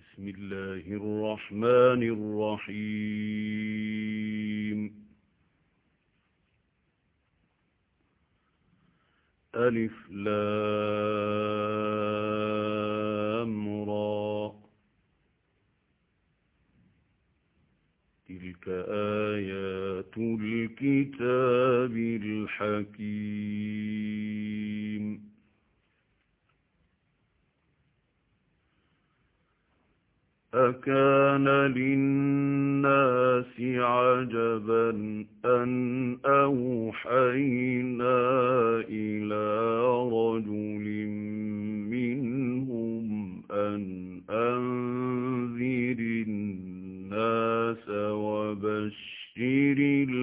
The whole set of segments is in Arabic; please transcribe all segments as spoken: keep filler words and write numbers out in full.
بسم الله الرحمن الرحيم. ألف لام را، تلك آيات الكتاب الحكيم. أكان للناس عجبا أن أوحينا إلى رجل منهم أن أنذر الناس وبشر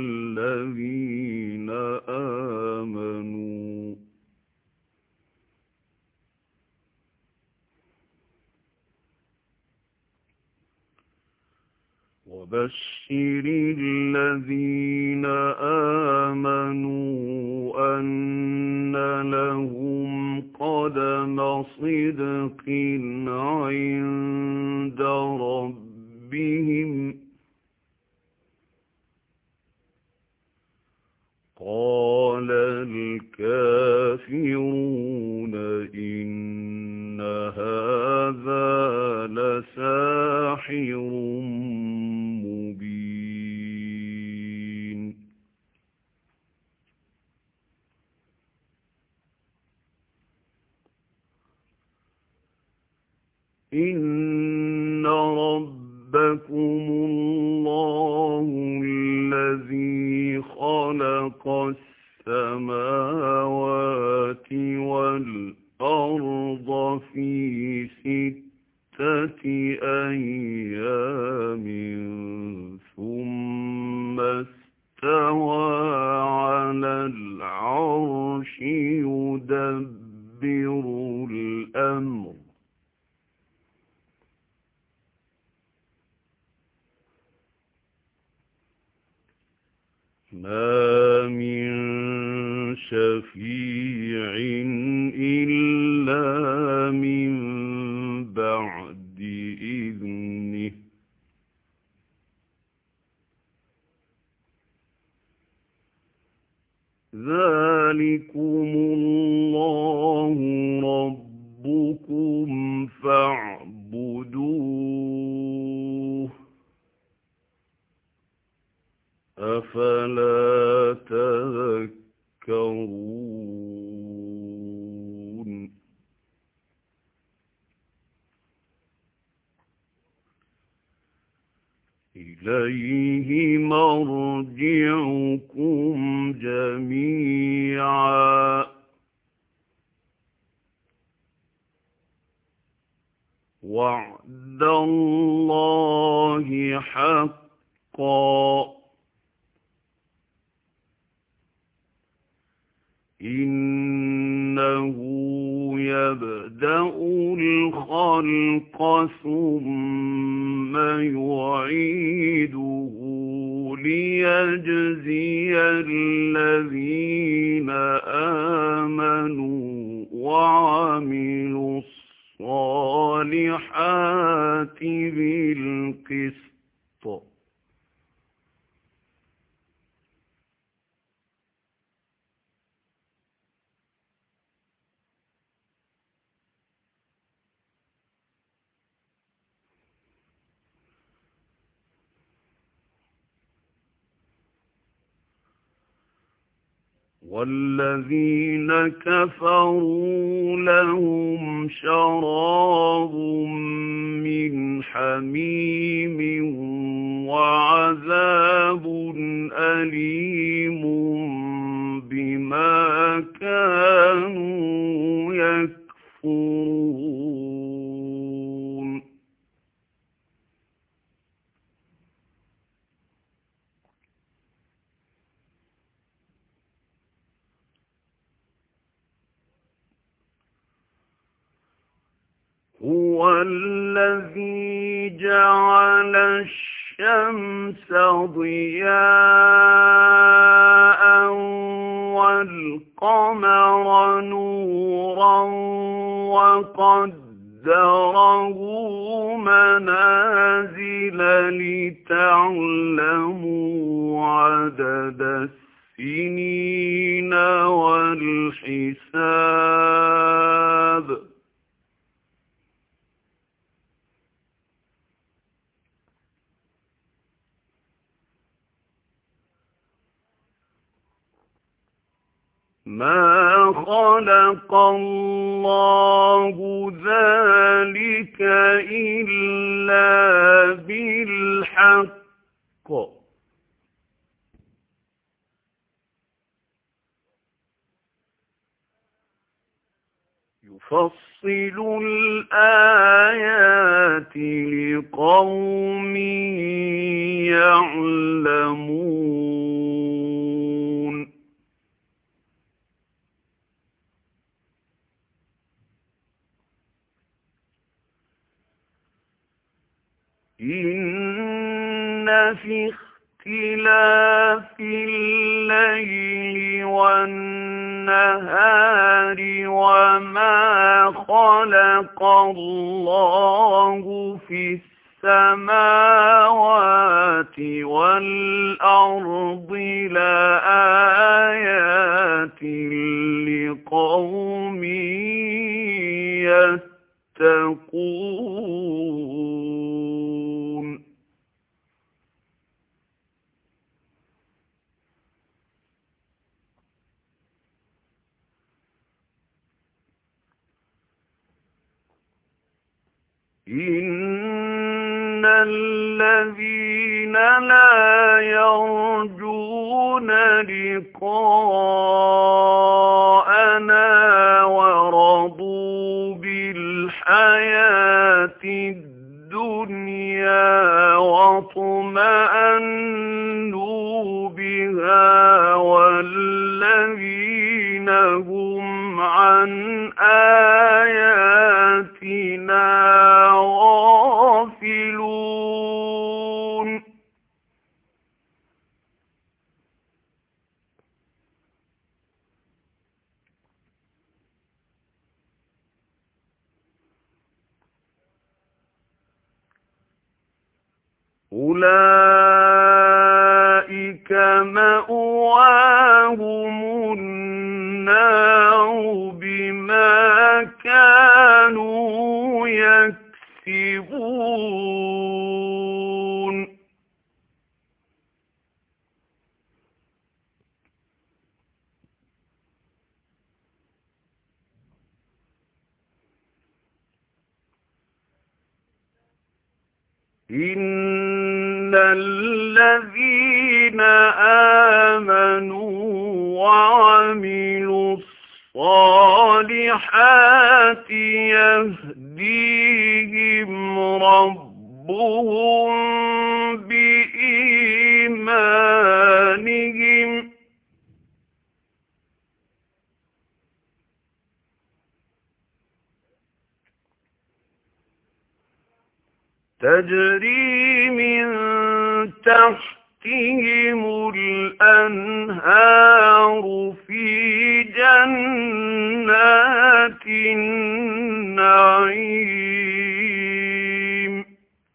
الذين آمنوا وبشر الذين آمنوا أن لهم قدم صدق عند ربهم. قال الكافرون إن هذا لساحر مبين. إن ربكم الله الذي خلق السماوات والأرض في ستة أيام ثم استوى على العرش يدبر الأمر ما من شفيع إلا من بعد إذنه ذلكم الله ربكم فاعبدوه أفلا تذكرون. إليه مرجعكم جميعا وعد الله حقا إنه يبدأ الخلق ثم يعيده ليجزي الذين آمنوا وعملوا الصالحات بالقسط. والذين كفروا لهم شراب من حميم وعذاب أليم بما كانوا يكفرون. هو الذي جعل الشمس ضياء والقمر نورا وقدره قدره منازل لتعلموا عدد السنين والحساب ما خلق الله ذلك إلا بالحق يفصل الآيات لقوم يعلمون إن في اختلاف الليل والنهار وما خلق الله في السماوات والأرض لآيات لقوم يتقون إن الذين لا يرجون لقاءنا ورضوا بالحياة الدنيا واطمأنوا بها والذين هم عن آياتنا غافلون أولئك مأواهم النار بما كانوا يكسبون إن الذين آمنوا وعملوا الصالحات يهديهم ربهم بإيمانهم تجري من تحتهم الأنهار في جنات النعيم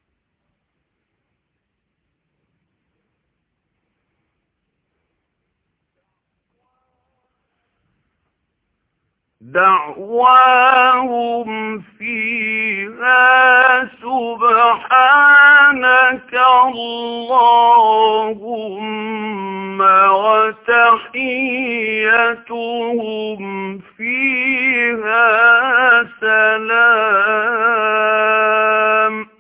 دعواهم فيها سبحانك اللهم وتحيتهم فيها سلام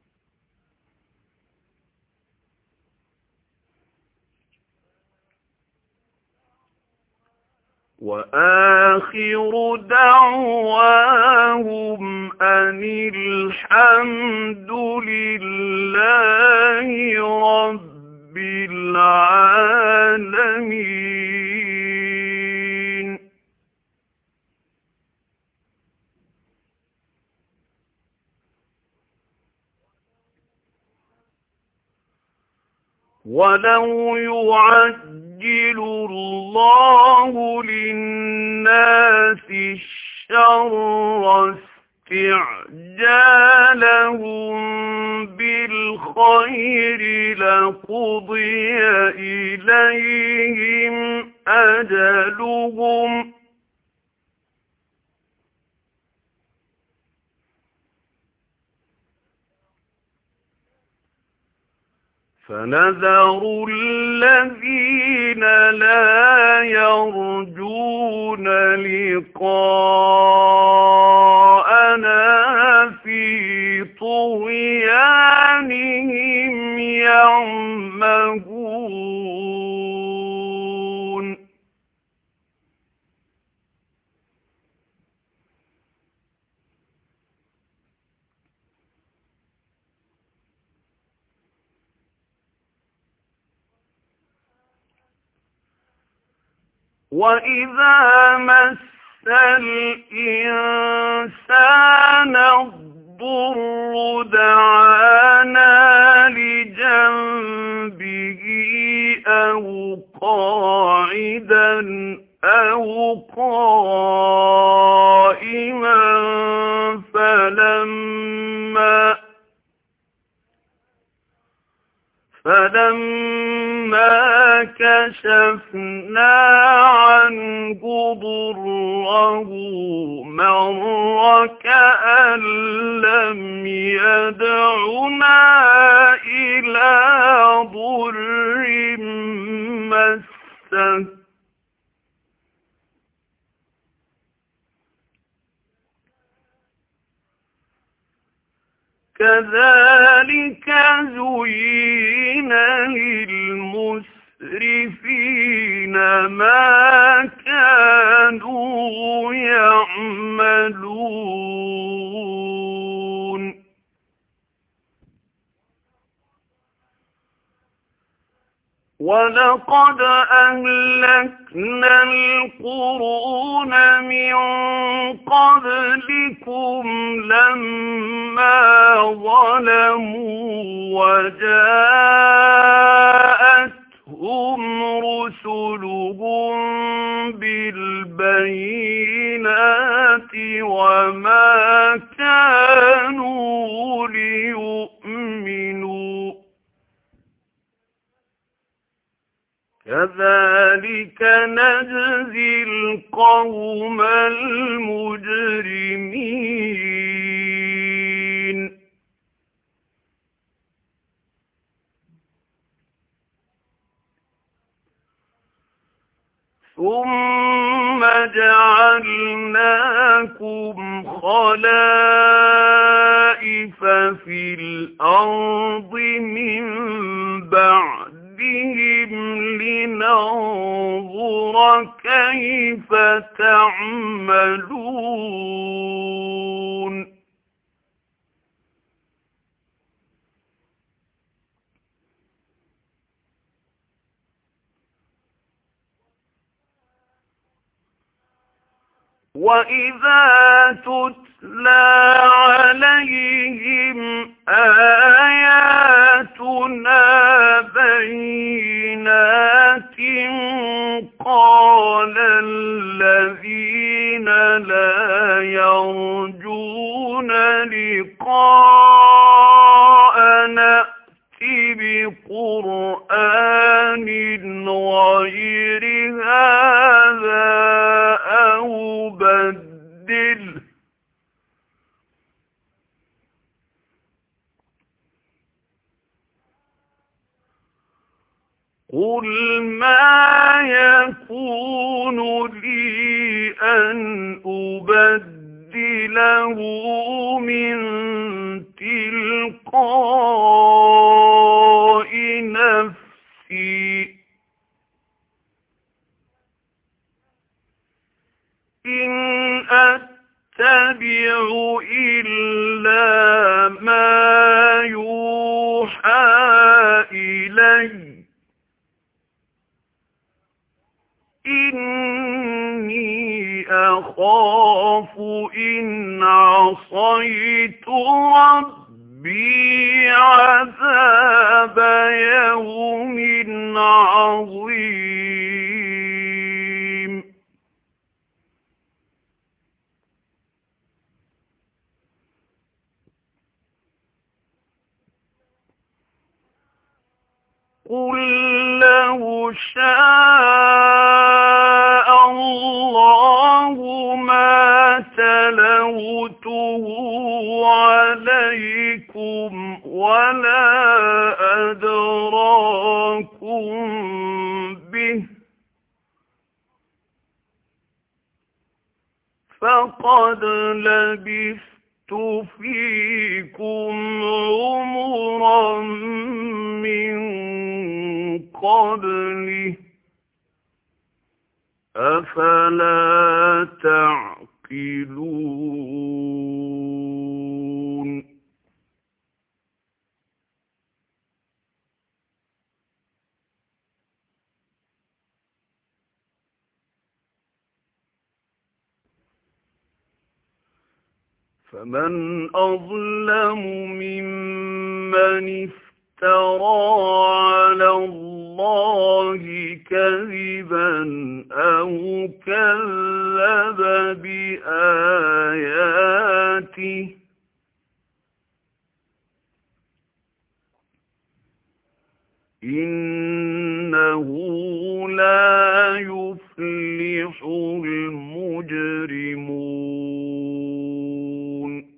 وآخر دعواهم أن الحمد لله رب العالمين ولو يعجل الله للناس الشر استعجالهم بالخير لقضي إليهم أجلهم فنذر الذين لا يرجون لقاءنا في طغيانهم يعمهون وَإِذَا مَسَّ الْإِنسَانَ الضُّرُّ دَعَانَا لِجَنبِهِ أَوْ قَاعِدًا أَوْ قَائِمًا فَلَمَّا فَلَمَّا كَشَفْنَا عَنْهُ ضُرَّهُ مَرَّ كَأَن لَّمْ يَدْعُنَا إِلَىٰ ضُرٍّ مَّسَّهُ كَذَٰلِكَ زُيِّنَ لِلْمُسْرِفِينَ مَا كَانُوا يَعْمَلُونَ وَلَقَدْ أَهْلَكْنَا الْقُرُونَ مِن قَبْلِكُمْ لَمَّا ظَلَمُوا وَجَاءَتْهُمْ رُسُلُهُم بِالْبَيِّنَاتِ وَمَا كَانُوا لِيُؤْمِنُوا كَذَٰلِكَ نَجْزِي الْقَوْمَ الْمُجْرِمِينَ ثُمَّ جَعَلْنَاكُمْ خَلَائِفَ فِي الْأَرْضِ مِن بَعْدِهِمْ لِنَنظُرَ كَيْفَ تَعْمَلُونَ وَإِذَا تُتْلَىٰ عَلَيْهِمْ آيَاتُنَا بَيِّنَاتٍ قَالَ الَّذِينَ لَا يَرْجُونَ لِقَاءَنَا ائْتِ بِقُرْآنٍ غَيْرِ هَٰذَا أَوْ بَدِّلْهُ قُلْ مَا يَكُونُ لِي أَنْ أُبَدِّلَهُ مِنْ تِلْقَاءِ نَفْسِي إِنْ أَتَّبِعُ إِلَّا مَا يُوحَىٰ إِلَيَّ إِنِّي أَخَافُ إِنْ عَصَيْتُ رَبِّي عَذَابَ يَوْمٍ عَظِيمٍ قُل لَّوْ شَاءَ اللَّهُ مَا تَلَوْتُهُ عَلَيْكُمْ وَلَا أَدْرَاكُم بِهِ فَقَدْ لَبِثْتُ فِيكُمْ عُمُرًا مِّن قَبْلِهِ أَفَلَا تَعْقِلُونَ فَمَنْ أَظْلَمُ مِمَّنِ افْتَرَىٰ عَلَى اللَّهِ كَذِبًا أَوْ كَذَّبَ بِآيَاتِهِ إِنَّهُ لَا يُفْلِحُ الْمُجْرِمُونَ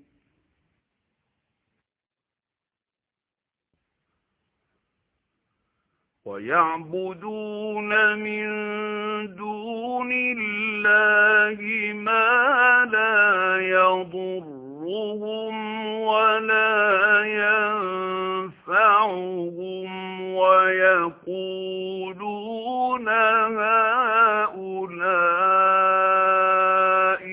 وَيَعْبُدُونَ مِن دُونِ اللَّهِ مَا لَا يَضُرُّهُمْ وَلَا يَنفَعُهُمْ وَيَقُولُونَ هَٰؤُلَاءِ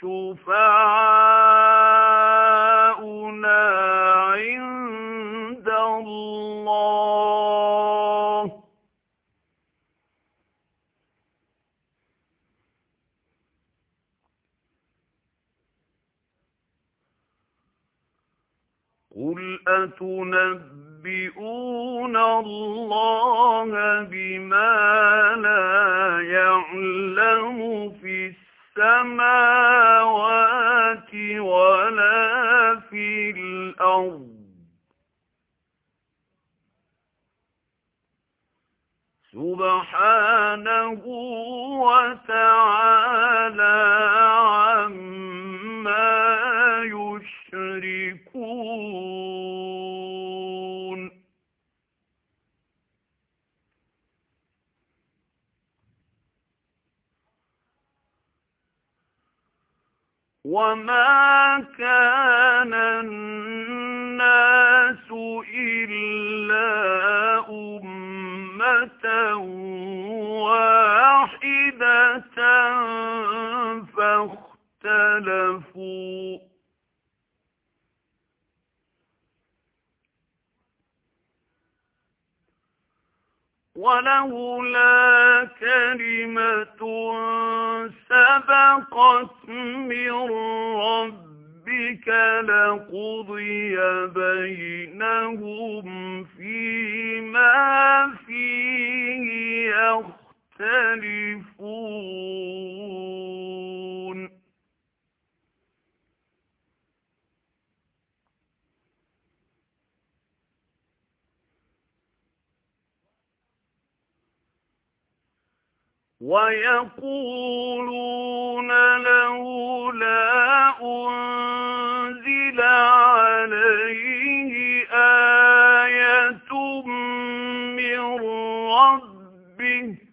شُفَعَاؤُنَا عِندَ اللَّهِ ۚ قُلْ أَتُنَبِّئُونَ اللَّهَ بِمَا لَا يَعْلَمُ فِي السَّمَاوَاتِ وَلَا فِي الْأَرْضِ سُبْحَانَهُ وَتَعَالَىٰ عَمَّا يُشْرِكُونَ وَمَا كَانَ النَّاسُ إِلَّا أُمَّةً وَاحِدَةً فَاخْتَلَفُوا ۚ وَلَوْلَا كَلِمَةٌ سَبَقَتْ مِن رَّبِّكَ لَقُضِيَ بَيْنَهُمْ فِيمَا فِيهِ يَخْتَلِفُونَ وَيَقُولُونَ لَوْلَا أُنزِلَ عَلَيْهِ آيَةٌ مِّن رَّبِّهِ ۖ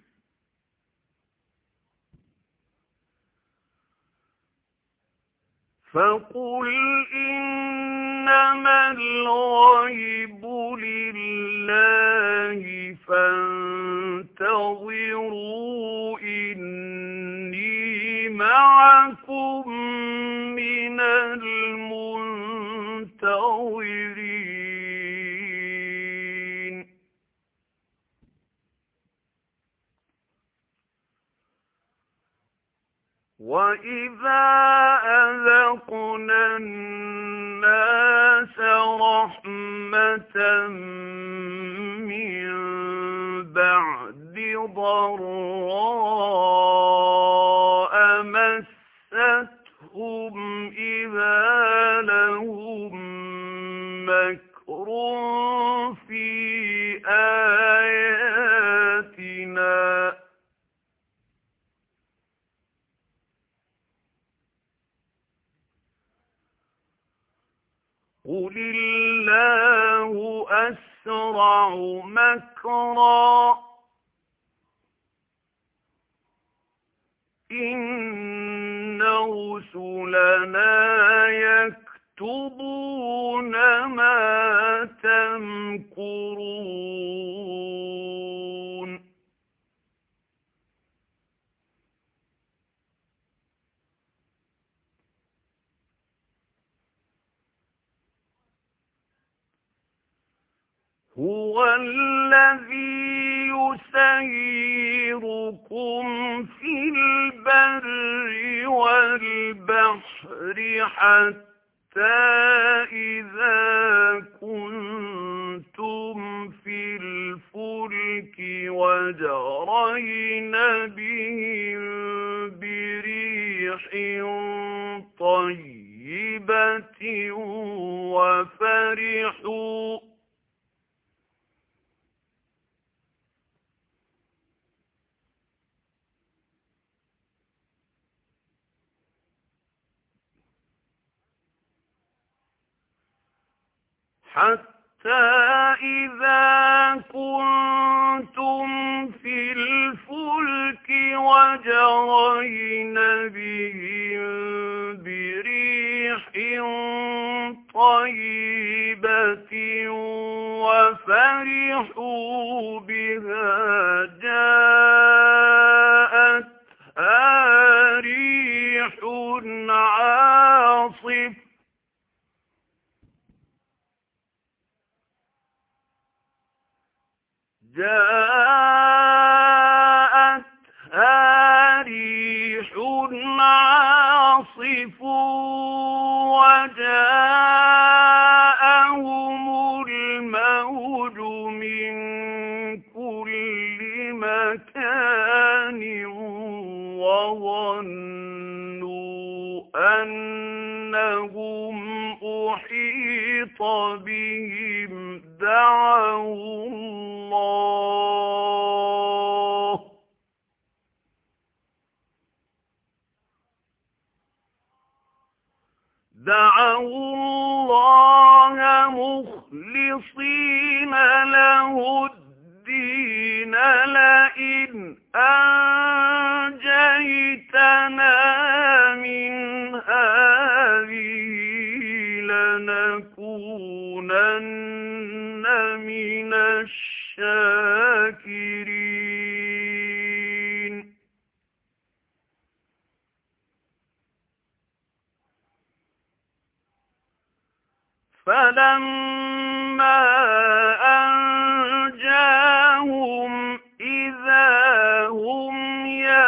فَقُلْ إِنَّمَا الْغَيْبُ لِلَّهِ فَانتَظِرُوا إِنِّي مَعَكُم مِّنَ الْمُنتَظِرِينَ وَإِذَا أَذَقْنَا النَّاسَ رَحْمَةً مِّن بَعْدِ ضَرَّاءَ مَسَّتْهُمْ إِذَا لَهُم مَّكْرٌ فِي آيَاتِنَا قل الله أسرع مكرا إن رسلنا يكتبون ما تمكرون هو الذي يسيركم في البر والبحر حتى إذا كنتم في الفلك وجرين بهم بريح طيبة وفرحوا حتى إذا كنتم في الفلك وجرين بهم بريح طيبة وفرحوا بها جاءتها ريح عاصف جاءتها ريح عاصف وجاءهم الموج من كل مكان وظنوا أنهم أحيط بهم دعوا الله دعوا الله مخلصين له الدين لئن أنجيتنا من هذه لنكونن من الشاكرين فلما أنجاهم إذا هم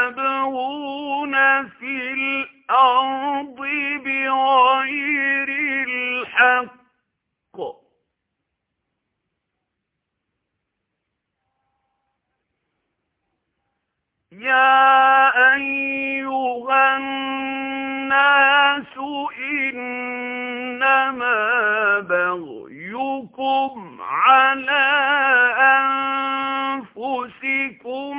يبغون في الأرض بغير الحق يا أيها الناس إنما بغيكم على أنفسكم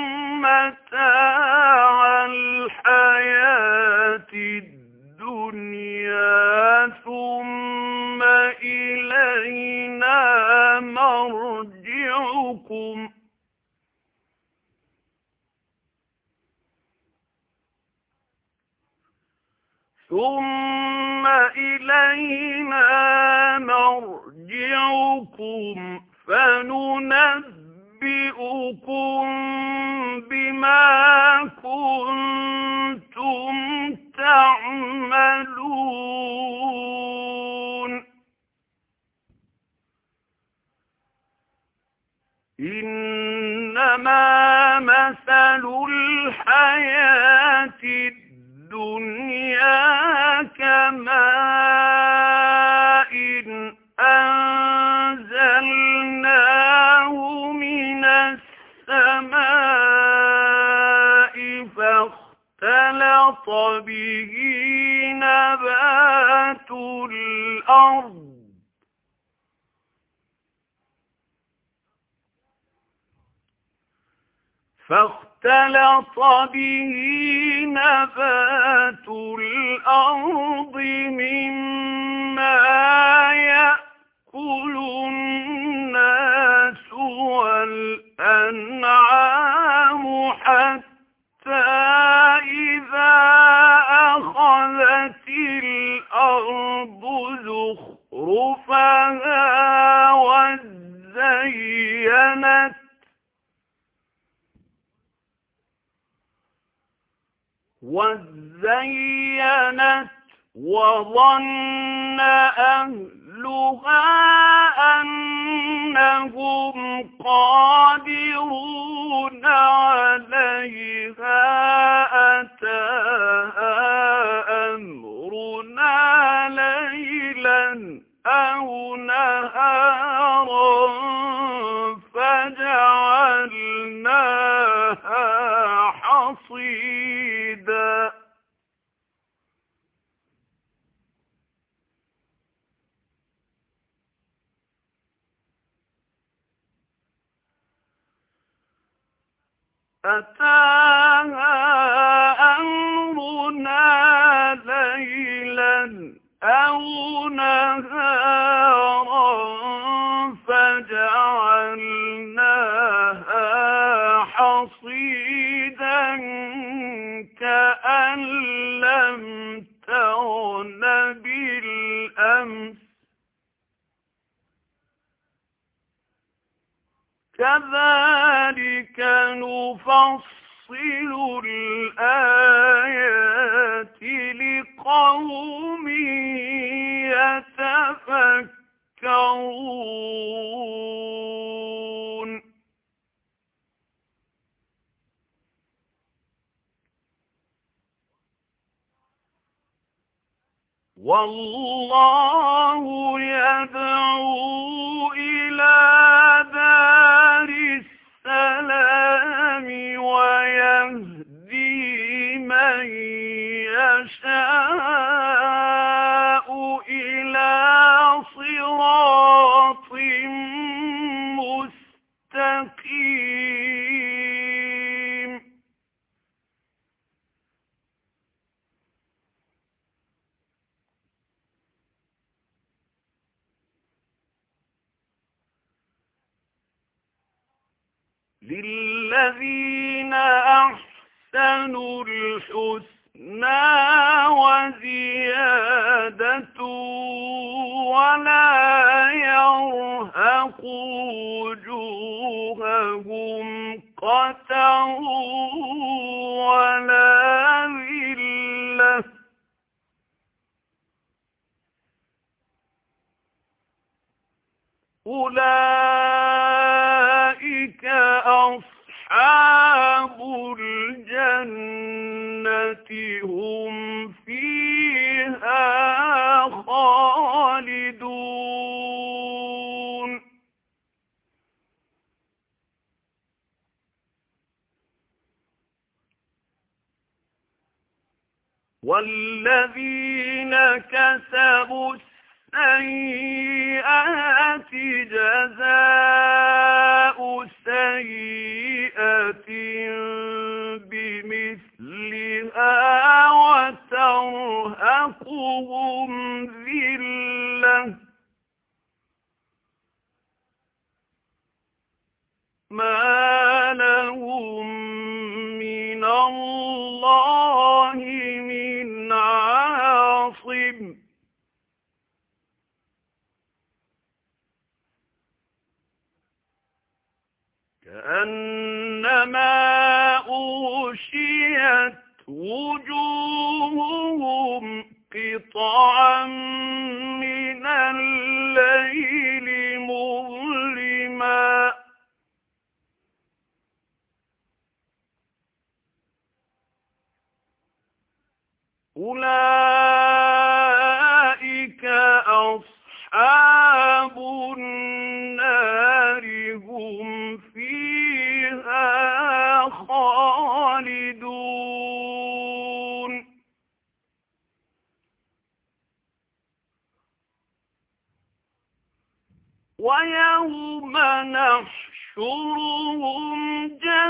متاع الحياة الدنيا ثم إلينا مرجعكم ثم إلينا مرجعكم فننبئكم بما كنتم تعملون إنما مثل الحياة الدنيا كماء أنزلناه من السماء فاختلط به نبات الأرض فاختلط به نبات الأرض مما زخرفها وزينت وزينت وظن أهلها أنهم قادرون عليها أتاها أمرنا ليلا أو نهارا فجعلناها حصيدا أتاها أمرنا ليلا أو نهارا فجعلناها حصيدا كأن لم تغن بالأمس كذلك نفصل الآيات لقوم يتفكرون والله يدعو إلى دار السلام ويهدي من يشاء إلى صراط مستقيم للذين أحسنوا الحسنى وزيادة ولا يرهق وجوههم قتر ولا ذلة أولئك أصحاب الجنة هم فيها خالدون والذين كسبوا السيئات جزاء سيئة بمثلها وترهقهم ذلة ما لهم من الله من عاصم كأنما أغشيت وجوههم قطعا من الليل مظلما أولئك أصحاب النار هم فيها خالدون ويوم نحشرهم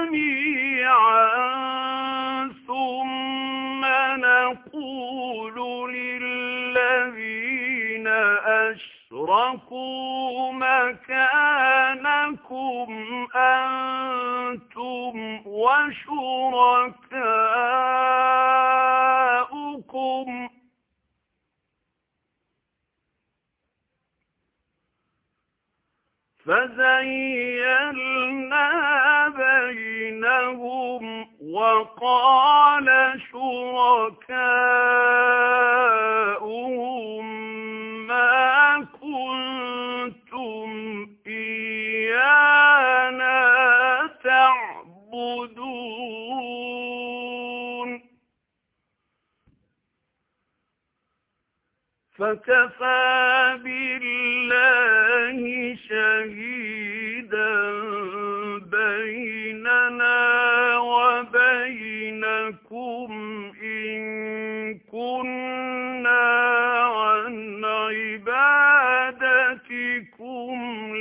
جميعا ثم نقول للذين أشركوا مكانكم أنتم وشركاؤكم فزيّلنا بينهم وقال شركاؤهم ما كنتم إيانا تعبدون فكفى بالله شهيدا بيننا وبينكم إن كنا عن عبادتكم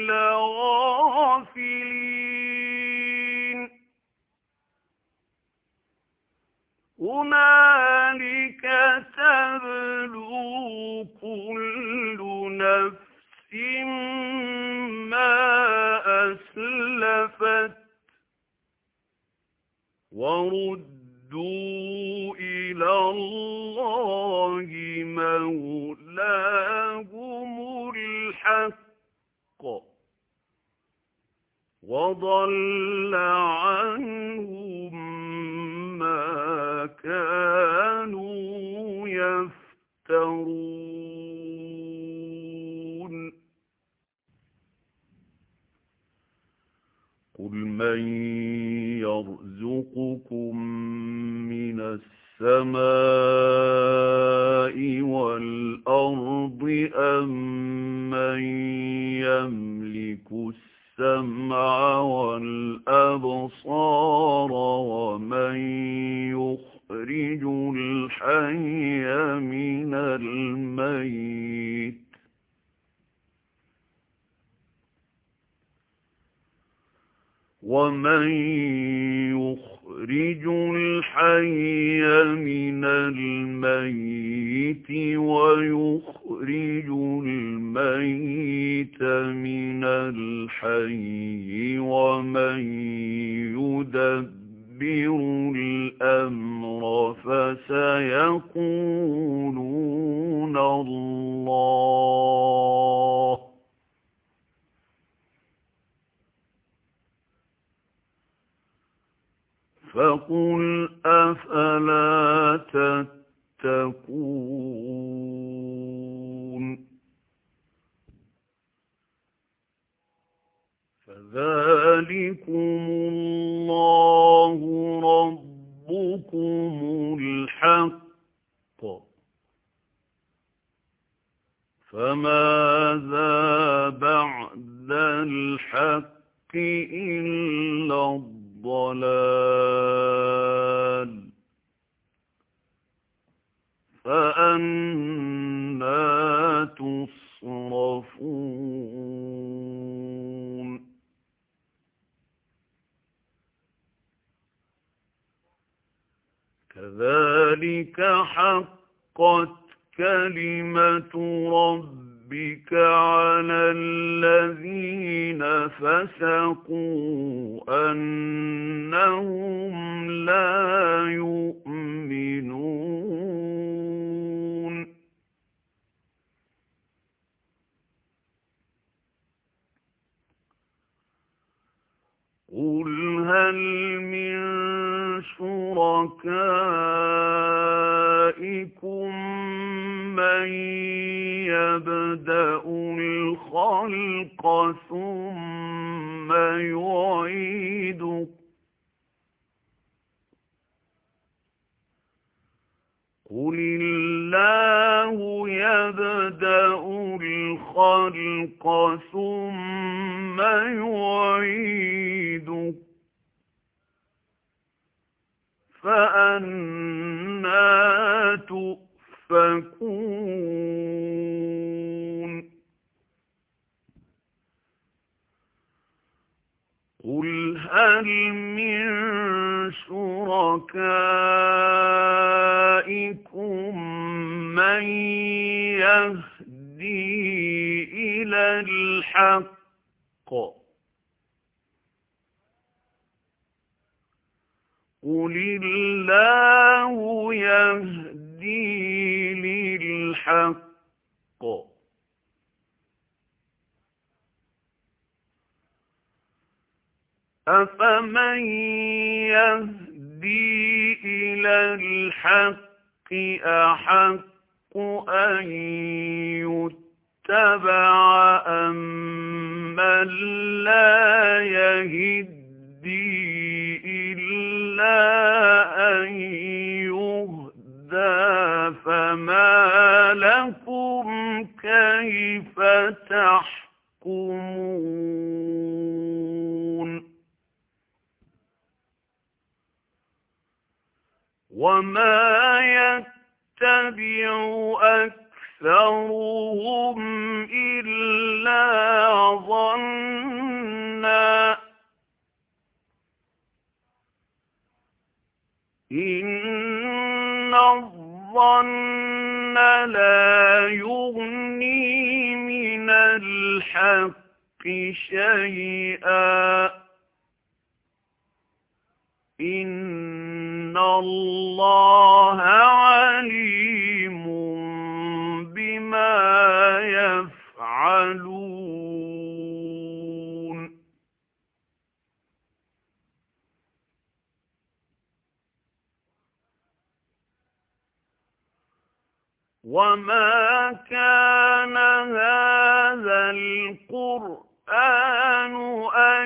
لغافلين هنالك تبلو كل نفس ما أسلفت وردوا إلى الله مولاهم الحق وضل عنهم ما كانوا يفترون قل من يرزقكم من السماء والأرض أم من يملك السمع والأبصار ومن يخرج الحي من الميت ومن يخرج الحي من الميت ويخرج الميت من الحي ومن يدبر الأمر فسيقولون الله فقل أفلا تتقون فذلكم الله ربكم الحق فماذا بعد الحق إلا الضلال فأنى تصرفون كذلك حقت كلمة ربك على الذين فسقوا أنهم لا يؤمنون قل هل من شركائكم من يبدأ الخلق ثم يعيده قل الله يبدأ الخلق ثم يعيده فأنى تؤفكون قل هل من شركائكم من يهدي إلى الحق قل الله يهدي للحق أفمن يهدي إلى الحق أحق أن يتبع أمن لا يهدي إلا أن يهدى فما لكم كيف تحكمون وما يتبع أكثرهم إلا ظنا إن الظن لا يغني من الحق شيئا إن الله عليم بما يفعلون وما كان هذا القرآن أن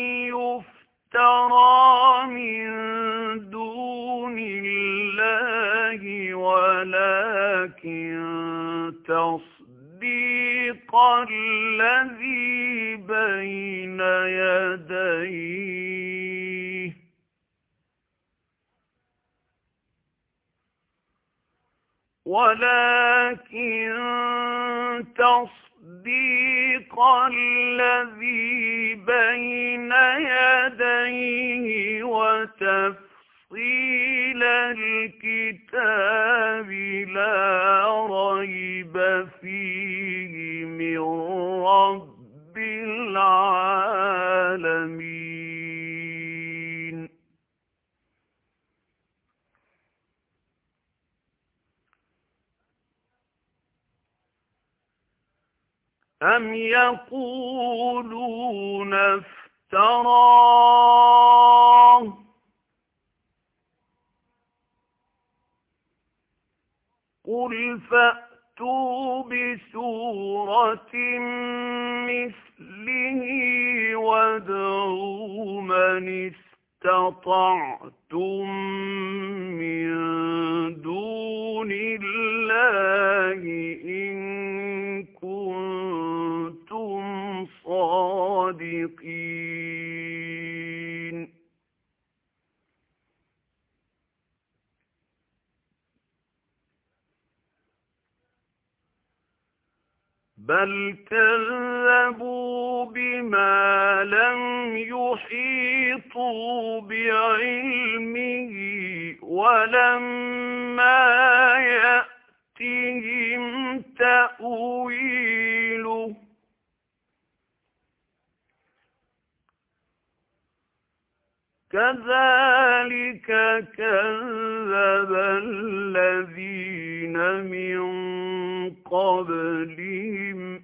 يفترى من دون الله ولكن تصديق الذي بين يديه ولكن تصديق الذي بين يديه وتفصيل الكتاب لا ريب فيه من رب العالمين أم يقولون افتراه قل فأتوا بسورة مثله وادعوا من استطعتم من دون الله إن كنتم صادقين بل كذبوا بما لم يحيطوا بعلمه ولما يأتهم تأويله كذلك كذب الذين من قبلهم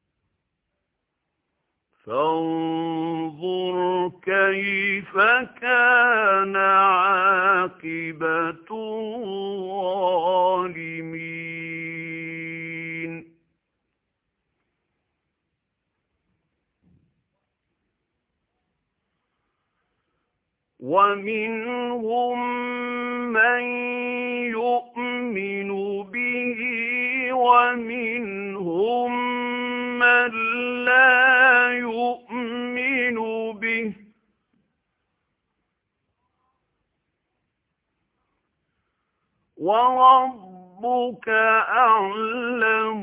فانظر كيف كان عاقبة الظالمين ومنهم من يؤمن به ومنهم من لا يؤمن به وربك أعلم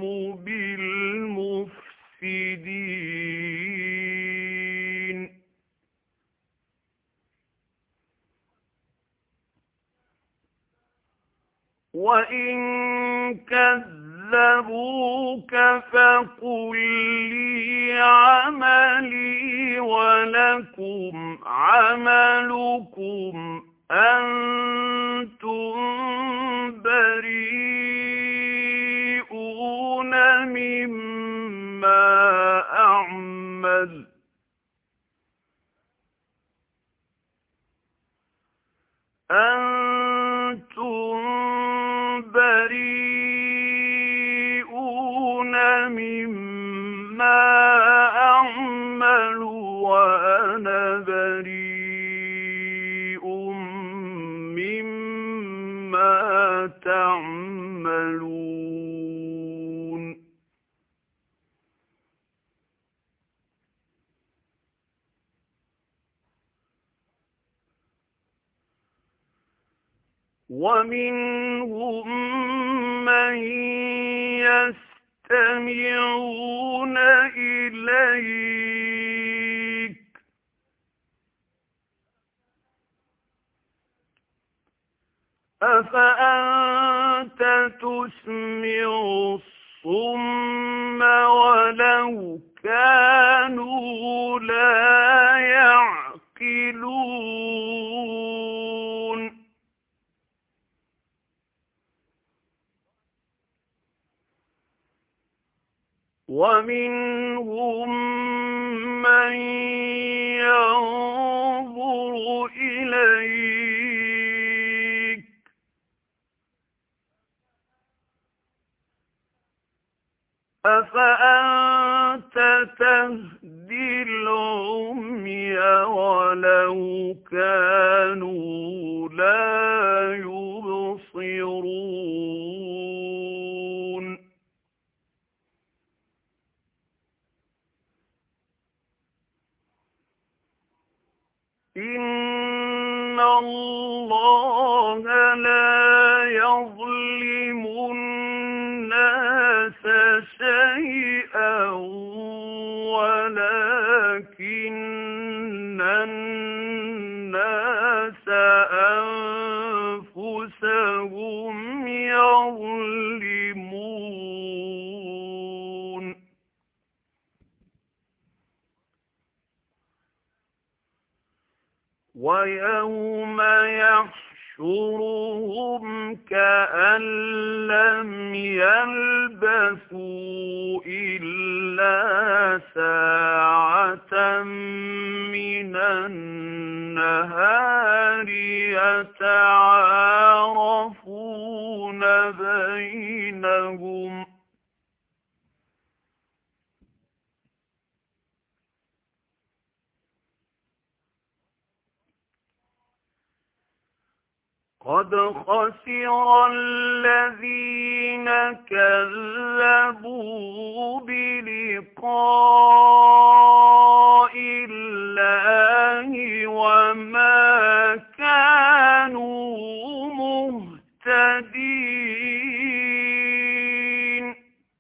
بالمفسدين وإن كذبوك فقل لي عملي ولكم عملكم أنتم بريئون مما أعمل ومنهم من يستمعون إليك أفأنت تسمع الصم ولو كانوا لا يعقلون ومنهم من ينظر إليك أفأنت تهدي العمي ولو كانوا لا يبصرون إن الله لا يظلم الناس شيئا ولكن الناس أنفسهم يظلمون ويوم يحشرهم كأن لم يلبثوا إلا ساعة من النهار يتعارفون بينهم قد خسر الذين كذبوا بلقاء الله وما كانوا مهتدين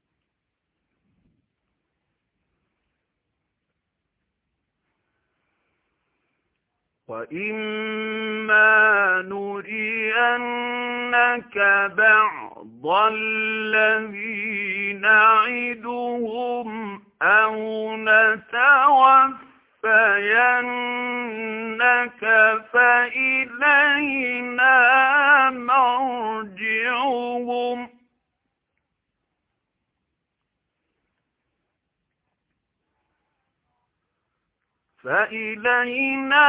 وإما نرينك بعض الذي نعدهم أو نتوفينك فإلينا مرجعهم فإلينا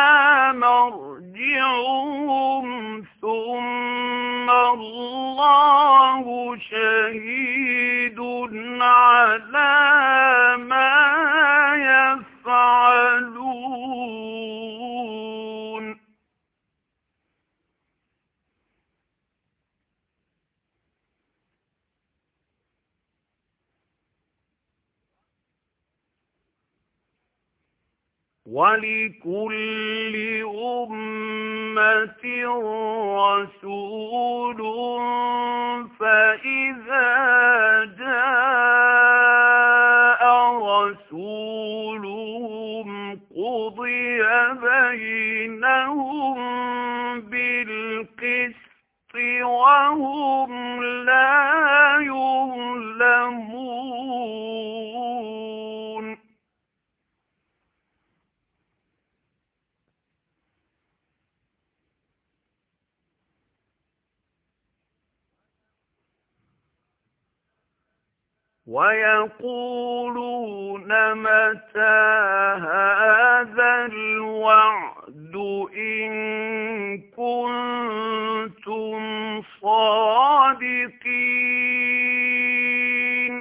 مرجعهم ثم الله شهيد على ما يفعلون ولكل أمة رسول فإذا جاء رسولهم قضي بينهم بالقسط وهم لا يظلمون ويقولون متى هذا الوعد إن كنتم صادقين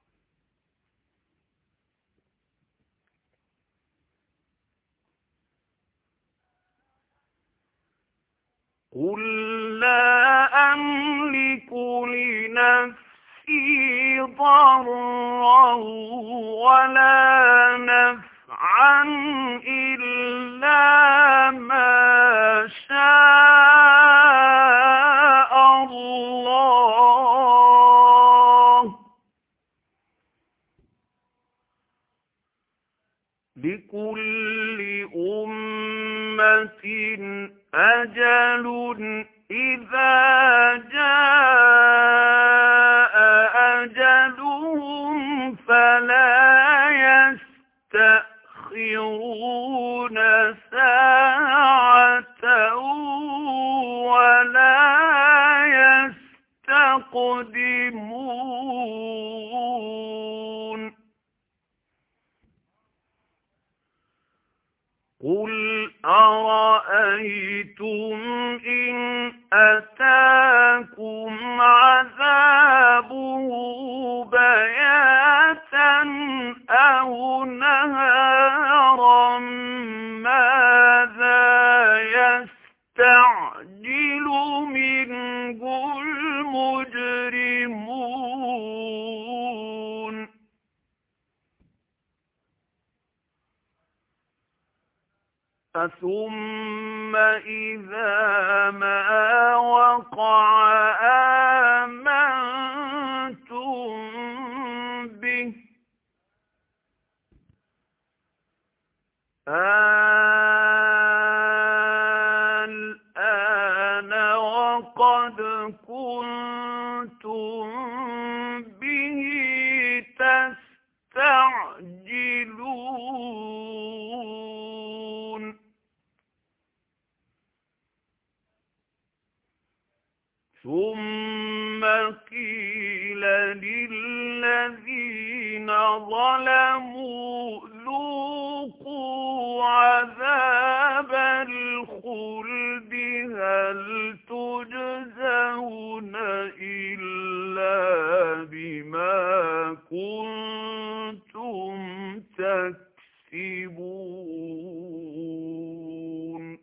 قل لا أملك لنفسي في ضرا ولا نفعا إلا ما شاء لكل أمة أجل إذا جاء أجلهم فلا يستأخرون ساعة ولا يستقدمون قل أرأيتم إن أتاكم عذابه بياتا أو نهارا ماذا يستعجل منه المجرمون ثم إذا ما وقع آمنتم به الآن وقد كنتم به تستعجلون ثم قيل للذين ظلموا ذوقوا عذاب الخلد هل تجزون إلا بما كنتم تكسبون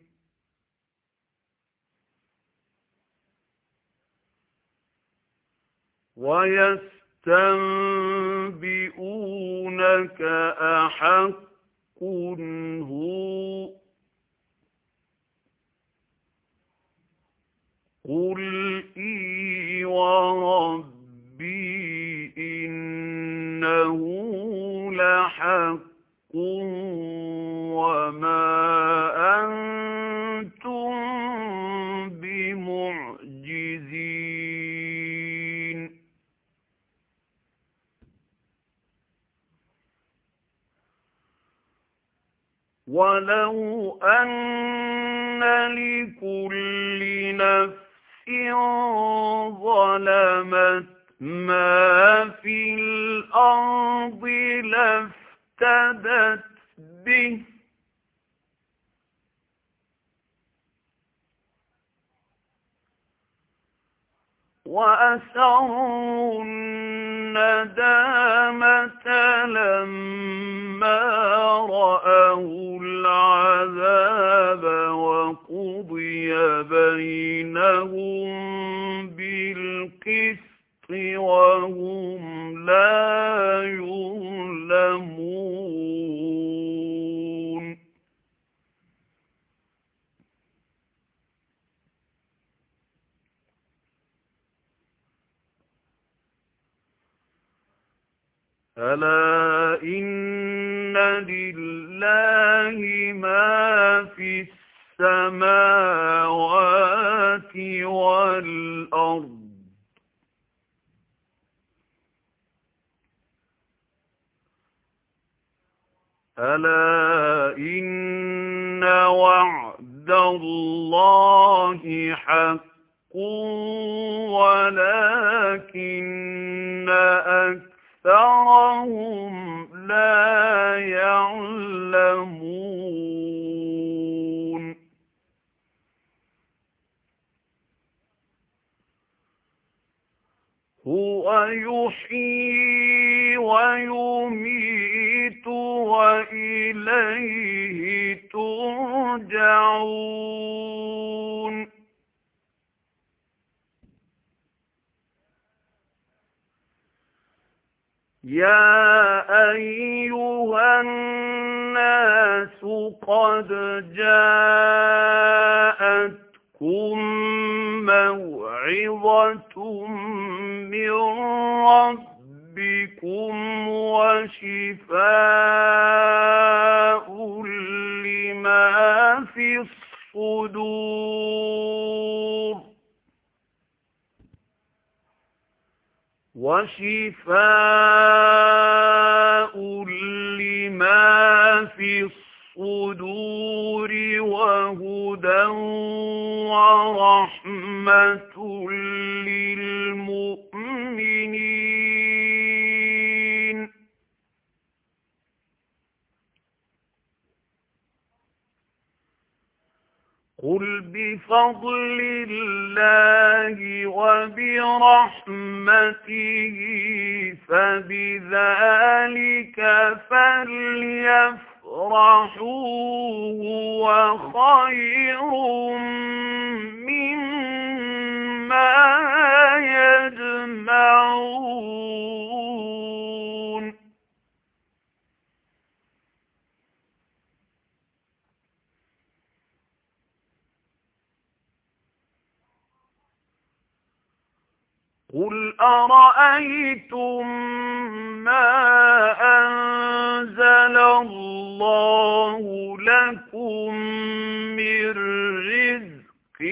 ويستنبئونك أحق هو قل إي وربي إنه لحق وما أنتم بمعجزين ولو أن لكل نفس ظلمت ما في الأرض لافتدت به وأسروا الندامة لما رأوا العذاب وقضي بينهم بالقسط وهم لا يظلمون ألا إن لله ما في السماوات والأرض ألا إن وعد الله حق ولكن أكثرهم لا يعلمون هو يحيي ويميت وإليه ترجعون يا أيها الناس قد جاءتكم موعظة من ربكم وشفاء الصدور وشفاء لما في الصدور وهدى ورحمة للمؤمنين قل بفضل الله وبرحمته فبذلك فليفرحوا هو خير مما يجمعون قل أرأيتم ما أنزل الله لكم من رزق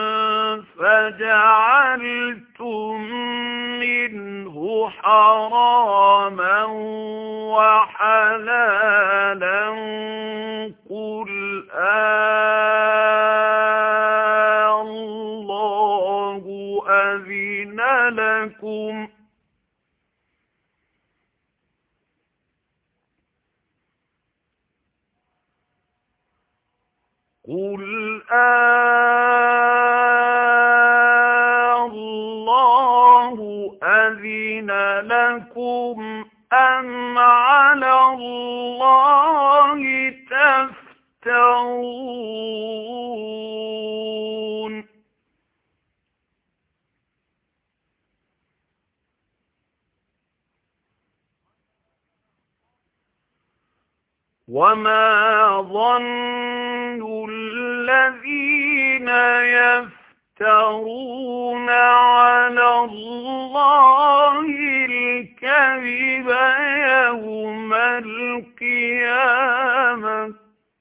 فجعلتم منه حراما وحلالا قل الله أذن لكم قل الله أذن لكم أم على الله تفترون وما ظن الذين يفترون على الله الكذب يوم القيامة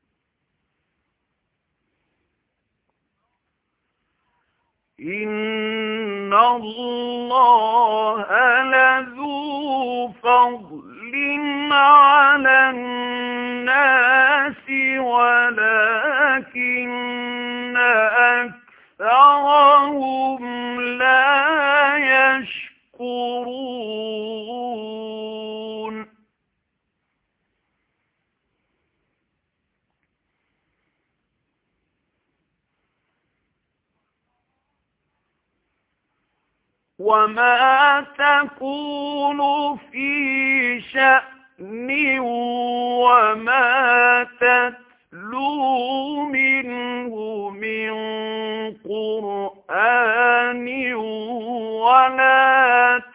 إن الله لذو فضل على الناس ولكن أكثرهم لا يشكرون وما تكون في شأن وما تتلو منه من قرآن ولا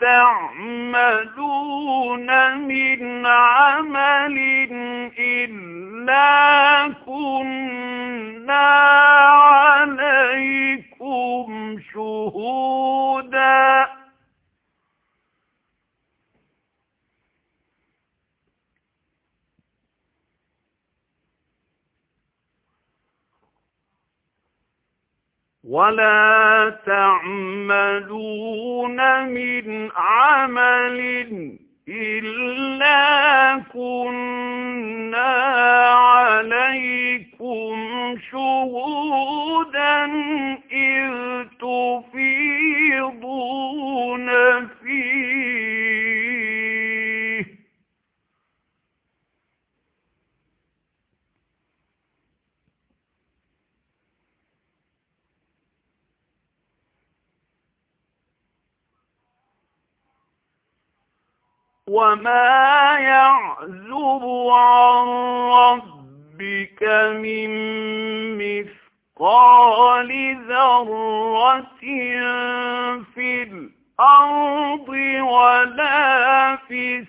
تعملون من عمل إلا كنا عليكم شهودا ولا تعملون من عمل إلا كنا عليكم شهودا إذ تفيضون فيه وما يعزب عن ربك من مثقال ذرة في الأرض ولا في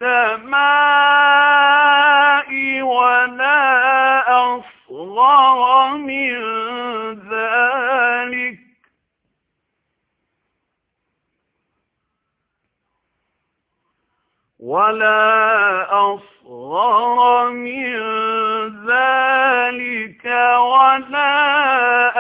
السماء ولا أصغر من ذلك ولا أصغر من ذلك ولا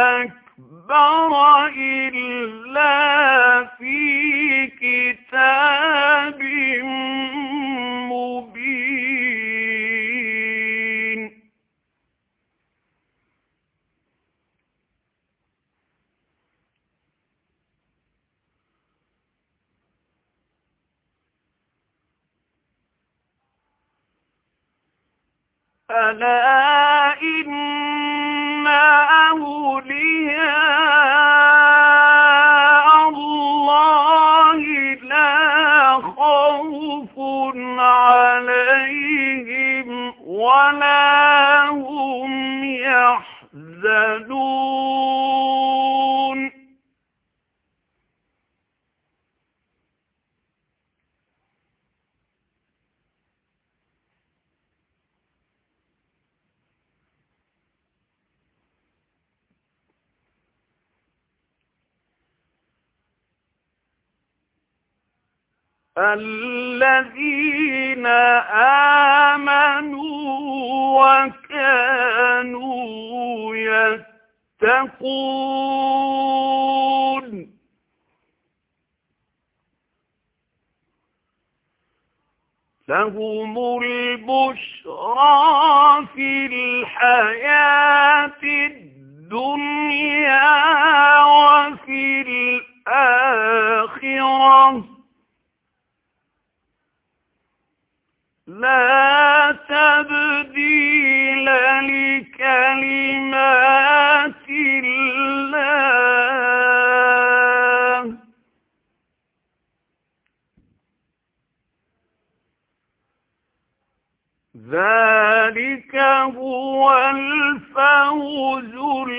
ألا إن أولياء الله لا خوف عليهم ولا هم يحزنون الذين آمنوا وكانوا يتقون لهم البشرى في الحياة الدنيا وفي الآخرة لا تبديل لكلمات الله ذلك هو الفوز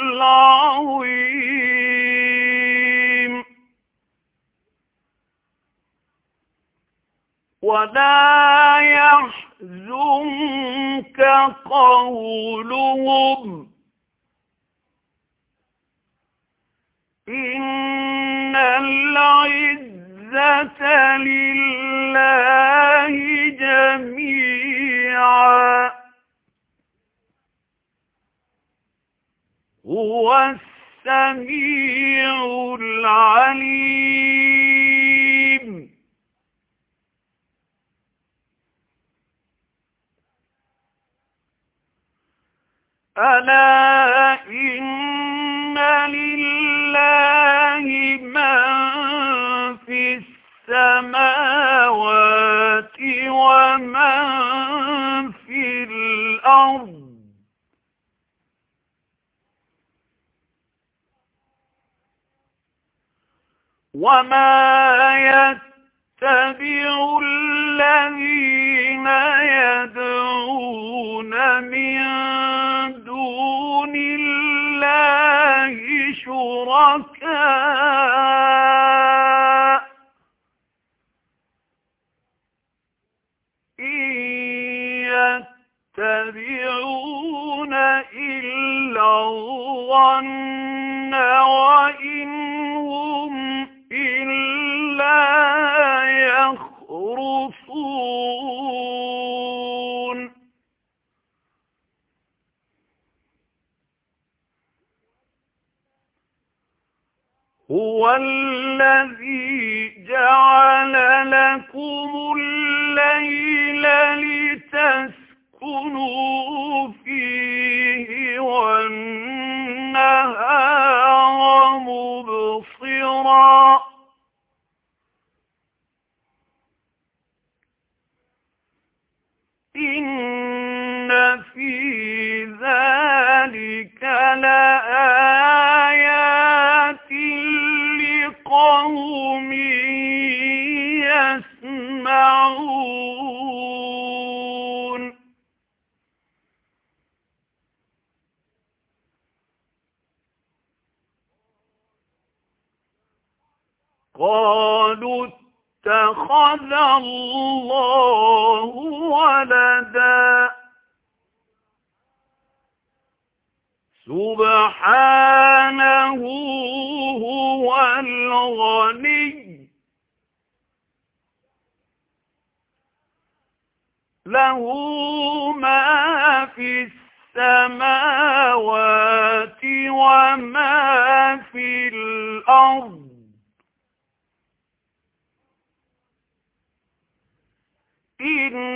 العظيم ولا يحزنك قولهم إن العزة لله جميعا هو السميع العليم ألا إن لله من في السماوات ومن في الأرض وما يتبع الذين يدعون من دون الله شركاء إن يتبعون إلا الظن وإن هم إلا يخرصون هو الذي جعل لكم الليل لتسكنوا فيه والنهار مبصرا إن في ذلك لآيات لقوم يسمعون قالوا اتخذ الله ولدا سبحانه هو الغني له ما في السماوات وما في الأرض إن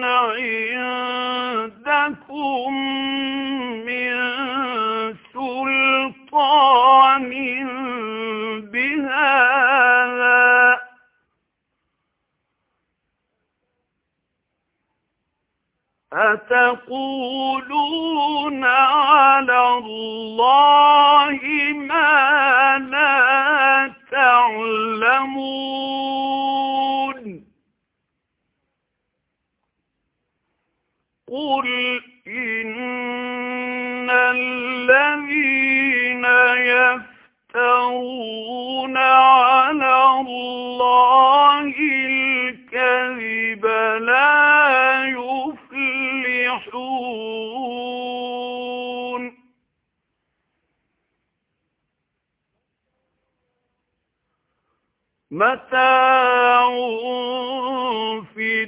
عندكم من سلطان بهذا أتقول وتقولون على الله ما لا تعلمون قل إن الذين يفترون على الله الكذب لا يفلحون متاع في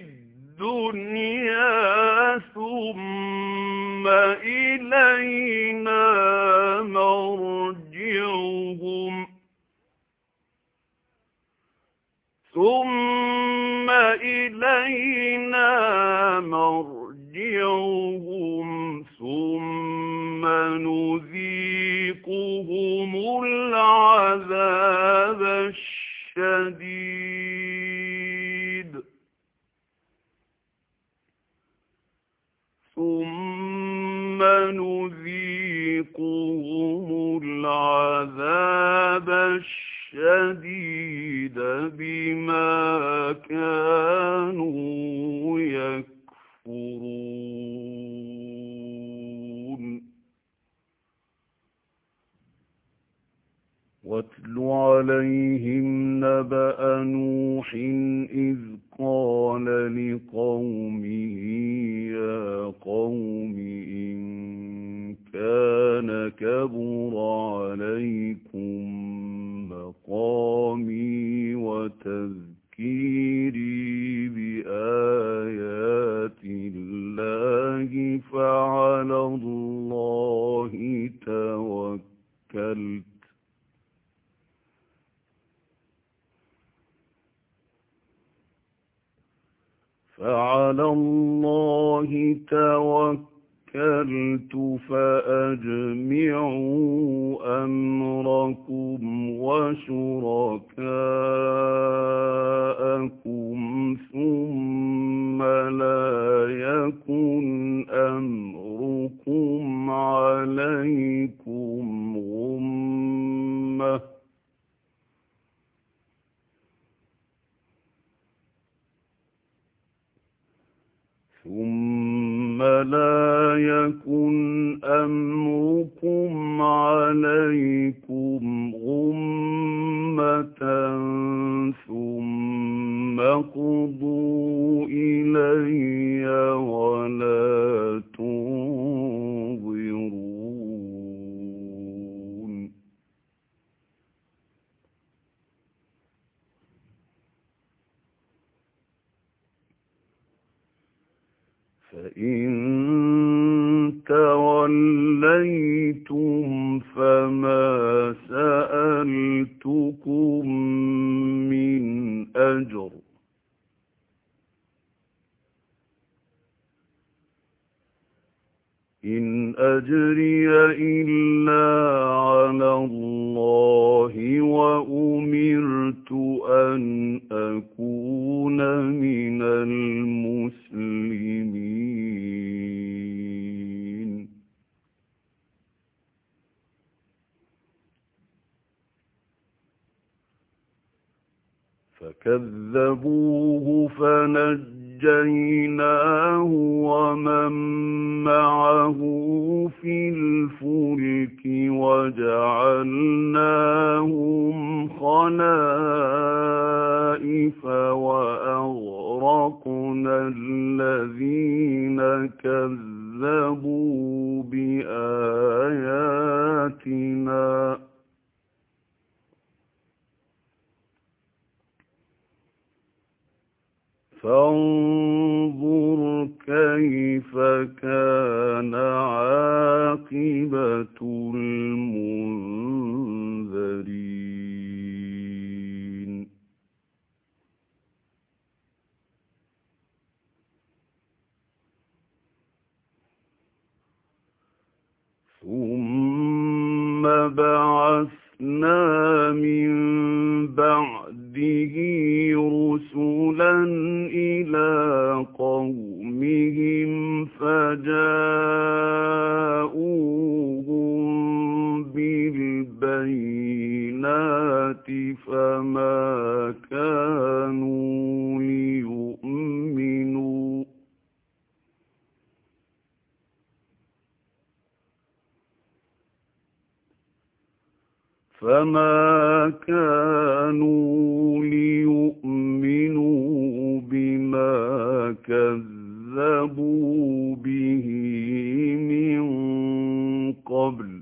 الدنيا ثم إلينا مرجعهم ثم إلينا مرجعهم ثم نذيقهم العذاب الشديد ثم نذيقهم العذاب الشديد بما كانوا يكفرون واتل عليهم نبأ نوح إذ قال لقومه يا قوم إن كان كبر عليكم مقامي وتذكيري بآيات الله فعلى الله توكلت فعلى الله توكلت فأجمعوا أمركم وشركاءكم ثم لا يكن أمركم عليكم غمة ثم لا يكن أمركم عليكم غمة ثم قضوا إلي ولا تنظرون فإن توليتم فما سألتكم من أجر إن أجري إلا على الله وأمرت أن أكون من المسلمين فكذبوه فنجيناه ومن معه في الفلك وجعلناهم خلائف وأغرقنا الذين كذبوا بآياتنا فانظر كيف كان عاقبة المنذرين ثم بعثنا من بعده رسلا إلى قومهم فجاءوهم بالبينات فما كانوا ليؤمنوا فما كانوا ليؤمنوا بما كذبوا به من قبل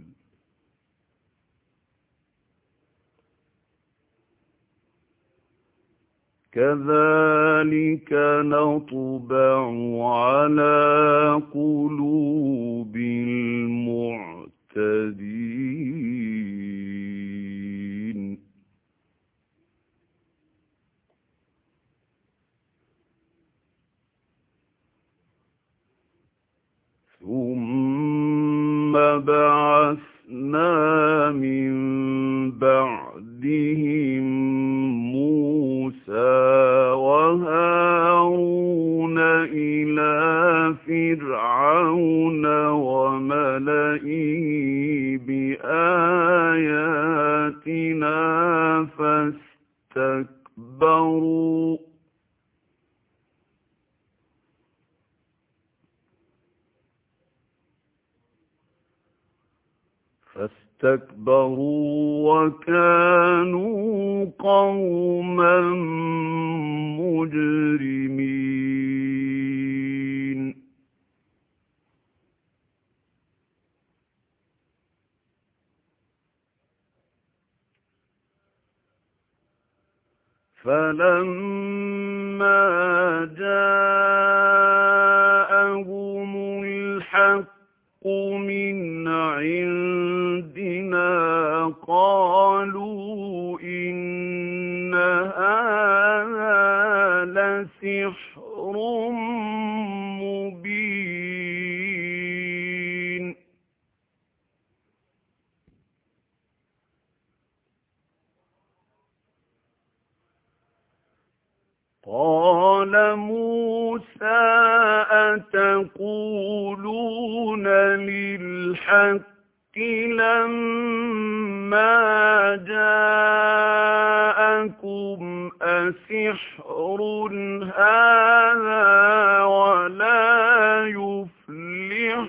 كذلك نطبع على قلوب المعتدين ثم بعثنا من بعدهم موسى وهارون إلى فرعون وملئه بآياتنا فاستكبروا فاستكبروا وكانوا قوما مجرمين فلما جاءهم الحق من عندنا قالوا إن هذا لسحر مبين قال موسى أتقولون للحق لما جاءكم أسحر هذا ولا يفلح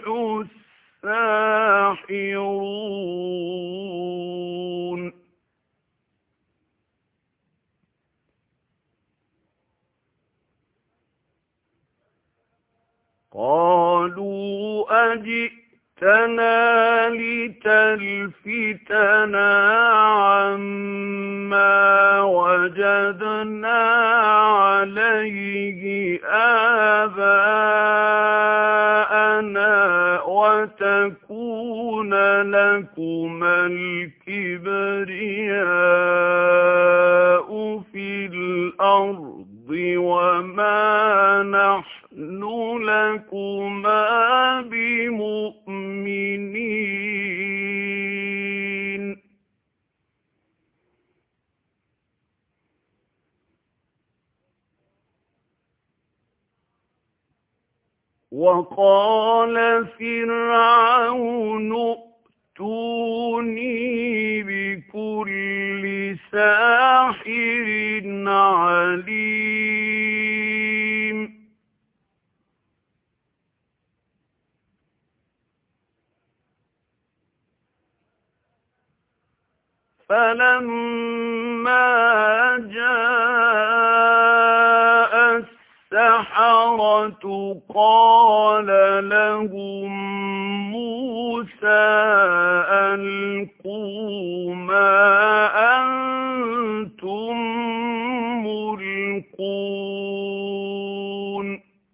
الساحرون قالوا أجئتنا لتلفتنا عما وجدنا عليه آباءنا وتكون لكما الكبرياء في الأرض وما نحن لكما بمؤمنين وقال فرعون ائتوني بكل ساحر عليم فلما جاء السحرة قال لهم موسى ألقوا ما أنتم ملقون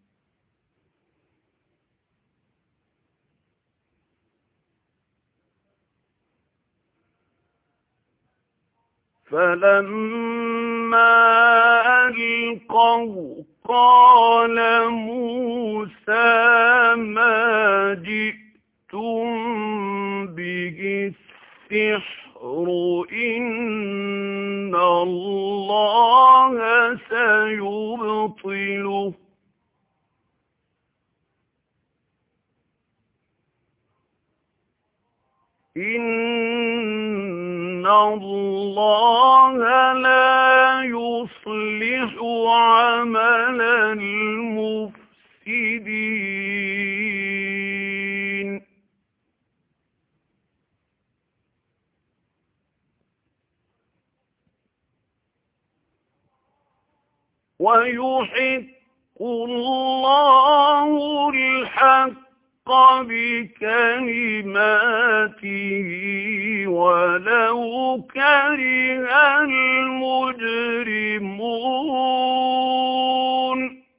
فلما ألقوا قال موسى ما جئتم به السحر إن الله سيبطله إِنَّ اللَّهَ لَا يُصْلِحُ عَمَلَ الْمُفْسِدِينَ وَيُحِقُّ اللَّهُ الْحَقَّ بِكَلِمَاتِهِ وَلَوْ كَرِهَ الْمُجْرِمُونَ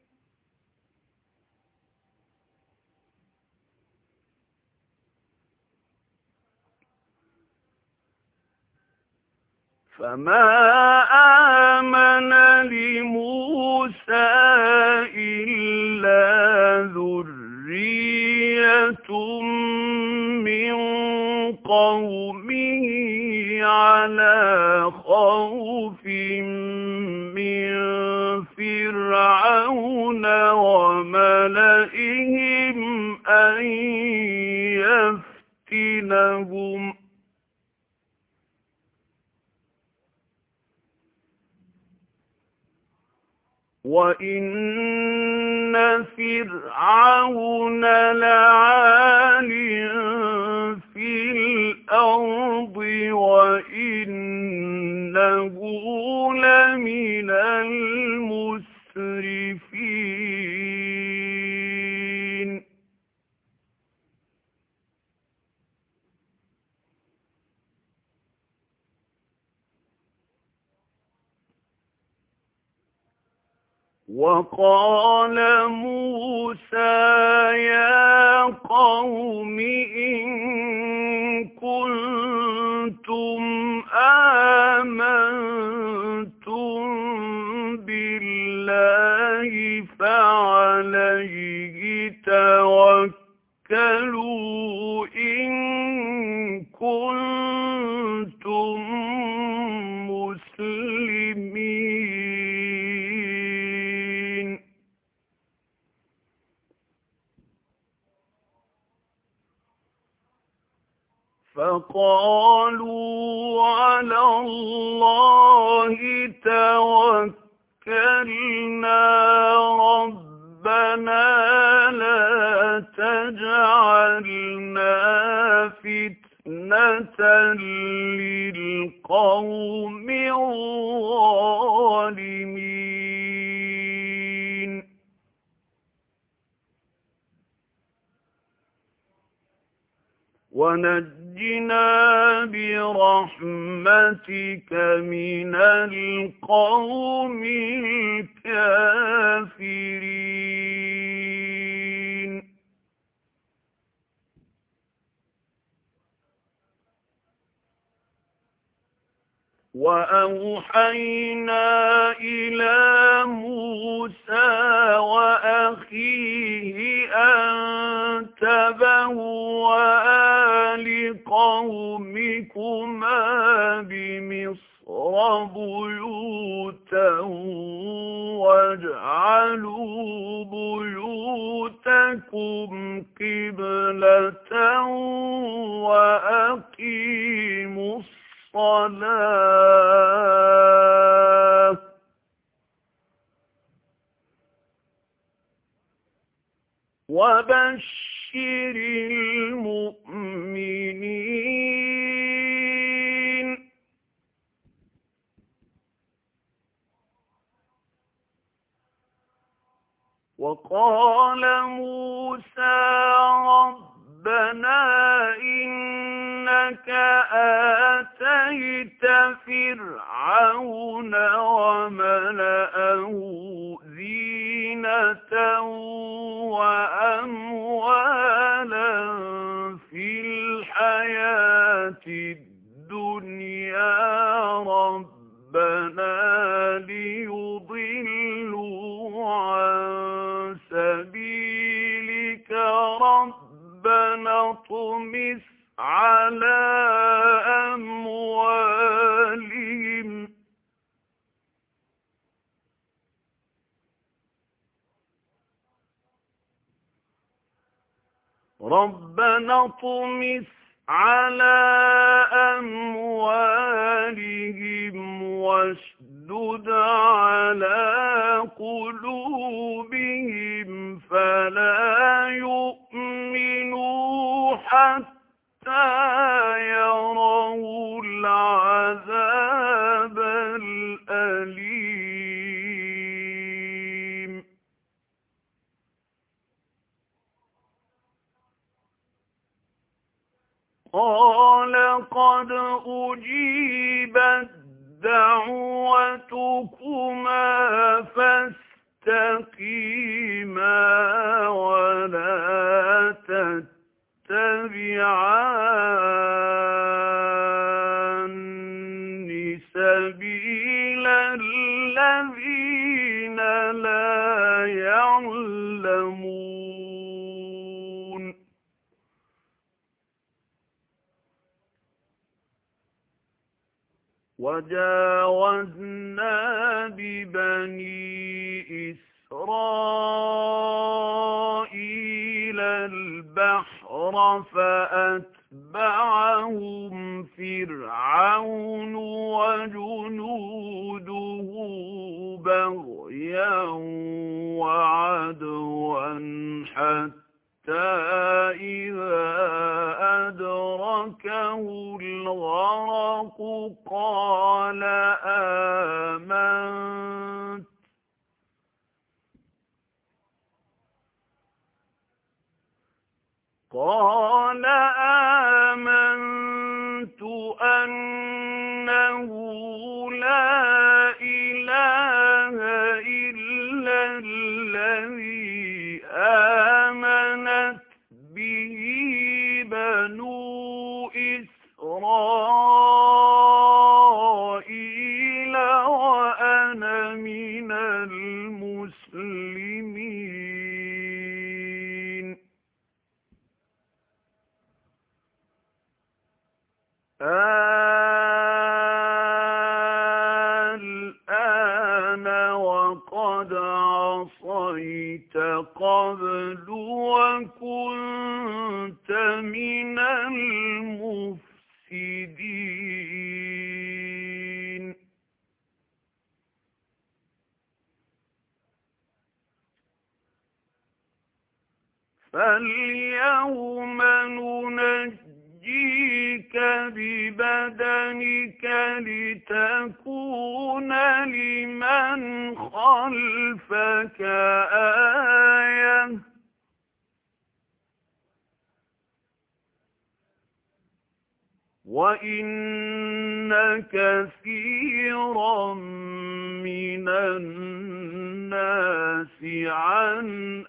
فَمَا آمَنَ لِمُوسَىٰ إِلَّا ذُرِّيَّةٌ مِّن قَوْمِهِ عَلَىٰ خَوْفٍ مِّن فِرْعَوْنَ وَمَلَئِهِمْ أَن يَفْتِنَهُمْ ۚ وَإِنَّ فِرْعَوْنَ لَعَالٍ فِي الْأَرْضِ وَإِنَّهُ لَمِنَ الْمُسْرِفِينَ وَقَالَ مُوسَىٰ يَا قَوْمِ إِن كُنتُمْ آمَنتُم بِاللَّهِ فَعَلَيْهِ تَوَكَّلُوا إِن كُنتُم مُّسْلِمِينَ فَقَالُوا عَلَى اللَّهِ تَوَكَّلْنَا رَبَّنَا لَا تَجْعَلْنَا فِتْنَةً لِّلْقَوْمِ الظَّالِمِينَ وَنَجِّنَا بِرَحْمَتِكَ مِنَ الْقَوْمِ الْكَافِرِينَ وَأَوْحَيْنَا إِلَىٰ مُوسَىٰ وَأَخِيهِ أَن تَبَوَّآ لِقَوْمِكُمَا بِمِصْرَ بُيُوتًا وَاجْعَلُوا بُيُوتَكُمْ قِبْلَةً وَأَقِيمُوا الصَّلَاةَ وَبَشِّرِ الْمُؤْمِنِينَ وَقَالَ مُوسَىٰ رَبَّنَا إِنَّكَ آتَيْتَ فِرْعَوْنَ وَمَلَأَهُ زِينَةً وَأَمْوَالًا فِي الْحَيَاةِ الدُّنْيَا رَبَّنَا لِيُضِلُّوا عَن سَبِيلِكَ رَبَّنَا اطْمِسْ عَلَىٰ أَمْوَالِهِمْ رَبَّنَا اطْمِسْ على أموالهم واشدد على قلوبهم فلا يؤمنوا حتى يروا العذاب الأليم. قال قد أجيبت دعوتكما فاستقيما ولا تتبعان سبيل الذين لا يعلمون. وجاوزنا ببني إسرائيل البحر فأتبعهم فرعون وجنوده بغيا وعدوا حتى إذا أدركه الغرق قال آمنت قال آمنت أنه لا إله إلا الذي آمنت به بنو إسرائيل وأنا من المسلمين. الآن وقد عصيت قبل وكنت من المفسدين. فاليوم ننجيك ببدنك لتكون لمن خلفك آية وإن كثيرا من الناس عن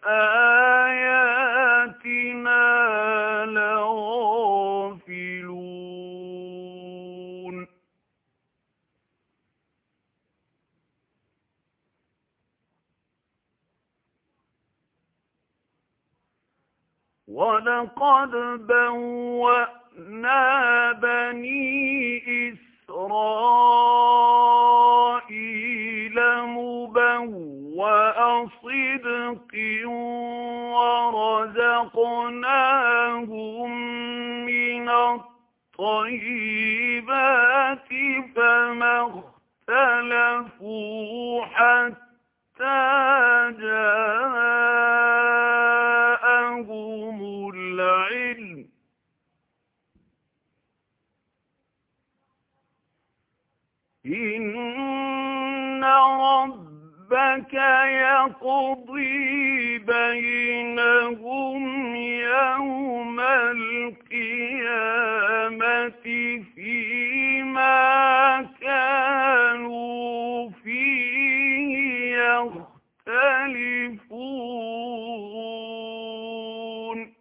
آياتنا لغافلون. ولقد بوأنا بني إسرائيل مبوأ صدق ورزقناهم من الطيبات فما اختلفوا حتى جاءهم العلم إن ربك يقضي بينهم يوم القيامة فيما كانوا فيه يختلفون.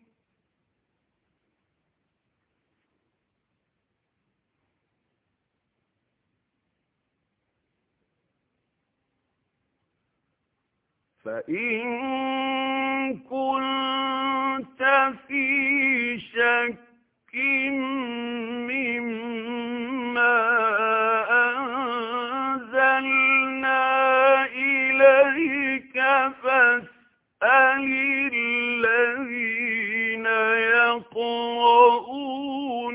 فإن كنت في شك مما أنزلنا إليك فاسأل الذين يقرؤون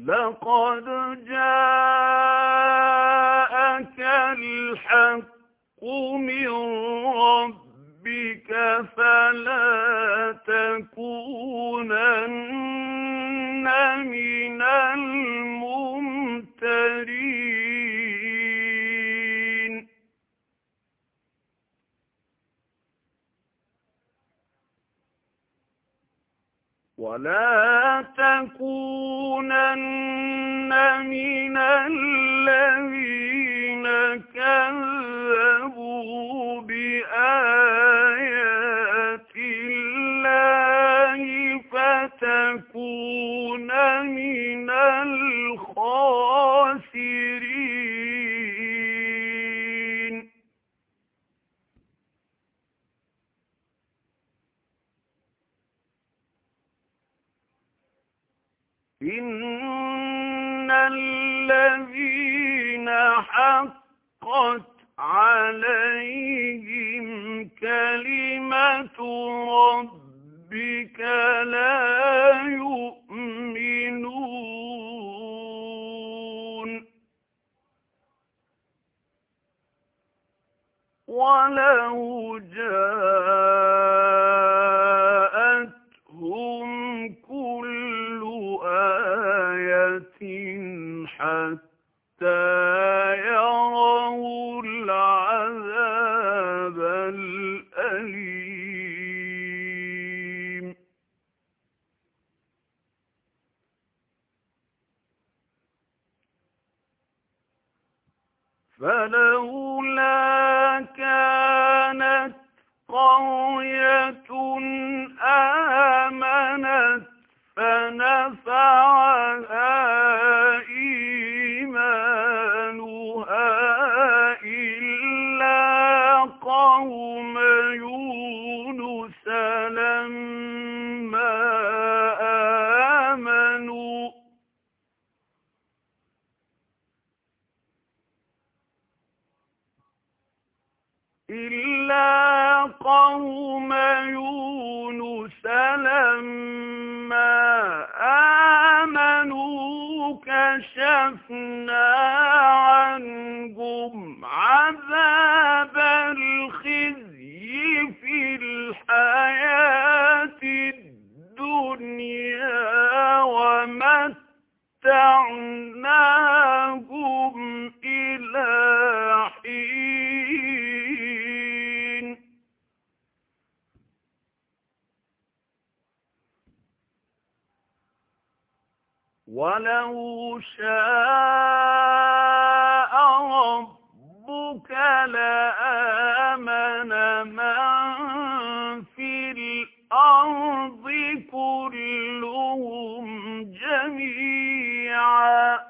لقد جاءك الحق من ربك فلا تكونن من الممترين ولا تكونن من الذين كذبوا بآيات الله فتكون من الخاسرين إن الذين حقت عليهم كلمة ربك لا يؤمنون ولو جاءتهم كل آية حتى يروا العذاب الأليم فلولا كانت قرية آمنت فنفعها إيمانها إلا قوم يونس لما آمنوا إلا قوم يونس لما آمنوا كشفنا عنهم عذاب الخزي في الحياة الدنيا ومتعناهم إلى حين ولو شاء ربك لآمن من في الأرض كلهم جميعا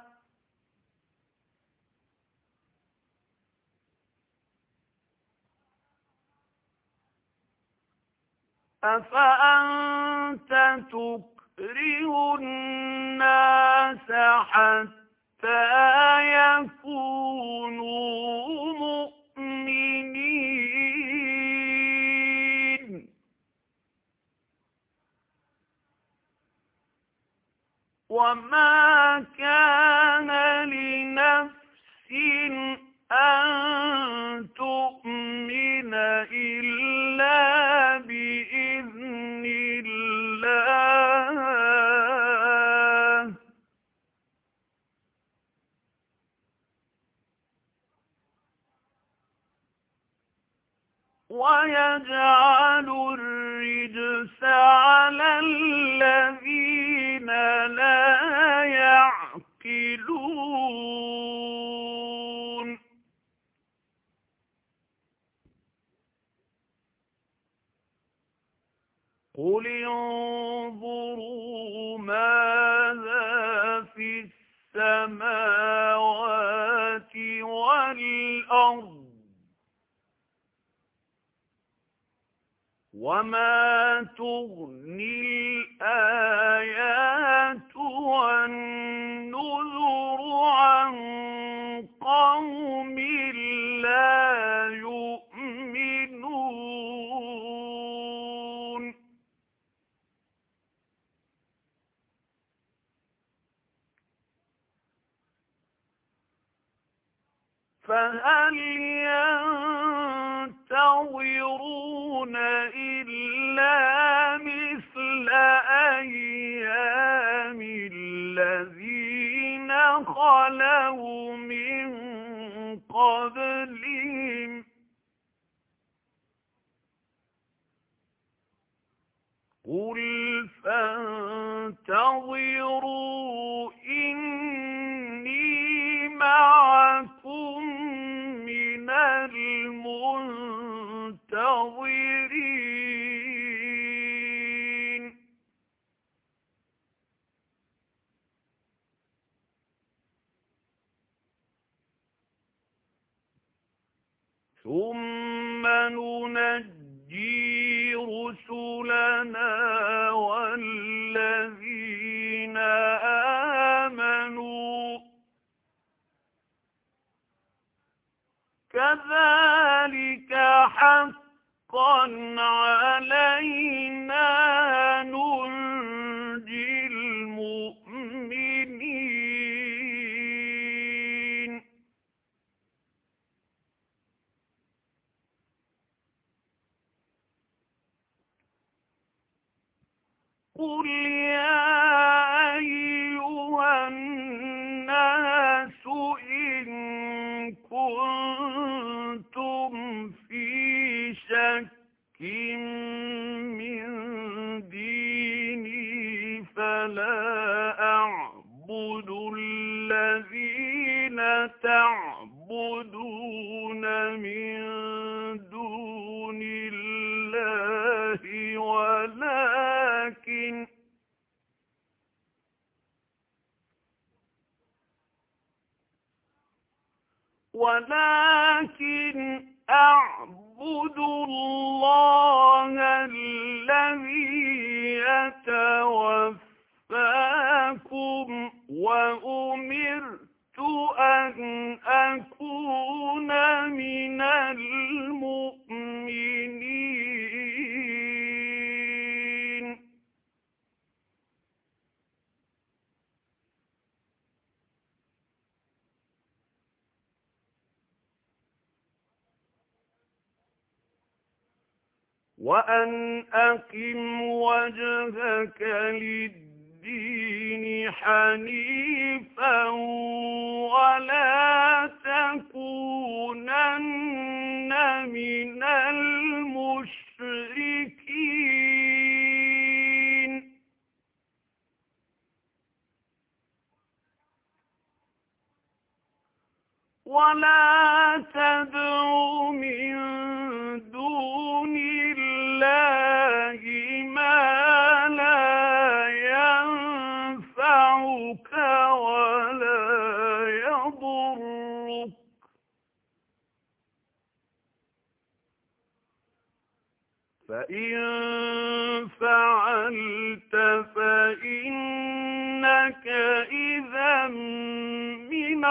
أفأنت تكره الناس حتى يكونوا مؤمنين وما كان لنفس أن تؤمن إلا بإذن الله ويجعل الرجس على الذين لا يعقلون قل انظروا ماذا في السماوات والأرض وما تغني الآيات والنذر عن قوم لا يؤمنون فهل ينتظرون إلا مثل أيام الذين خلوا من قبلهم قل فانتظروا إني معكم من المنتظرين ثم ننجي رسلنا والذين آمنوا كذلك حقا علينا ننجي المؤمنين قل يا أيها الناس إن كنتم في شك من ديني فلا أعبد الذين تعبدون من دون الله ولكن ولكن أعبد الله الذي يتوفاكم وأمرت أن أكون من المؤمنين وأن أقم وجهك للدين حنيفا ولا تكونن من المشركين ولا تدع من دون الله ما لا ينفعك ولا يضرك فإن فعلت فإنك إذا من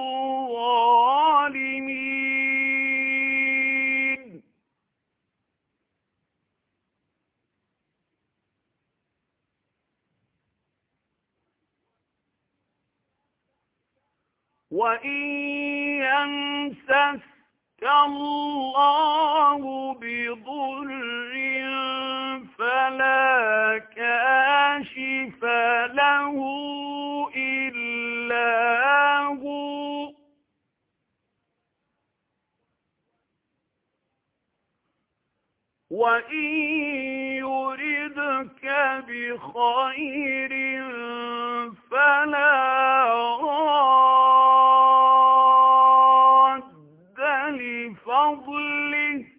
الظالمين وإن يمسسك الله بضر فلا كاشف له إلا هو وإن يردك بخير فلا راد لفضله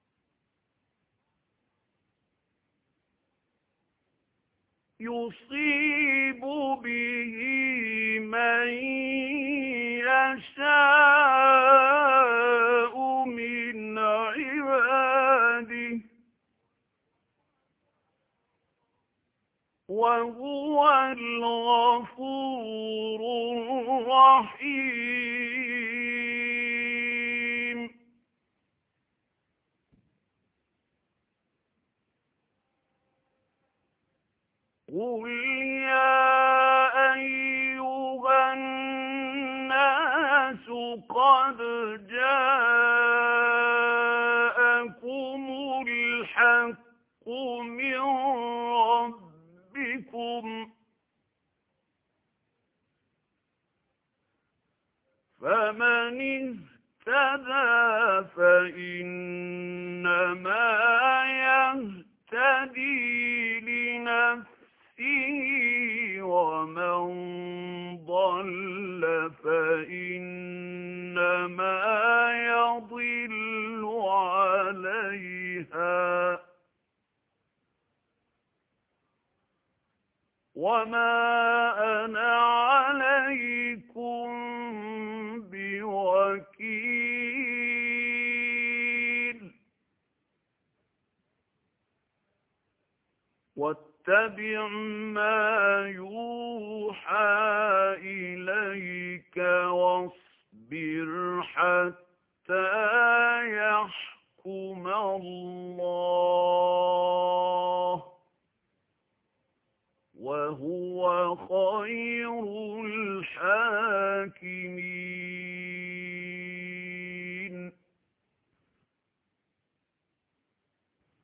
يصيب به من يشاء من عباده وهو الغفور الرحيم قل يا أيها الناس قد جاءكم الحق من ربكم فمن اهتدى فإنما يهتدي لنفسه ومن ضل فإنما يضل عليها وما أنا عليكم بوكيل واتبع ما يوحى إليك واصبر حتى يحكم الله وهو خير الحاكمين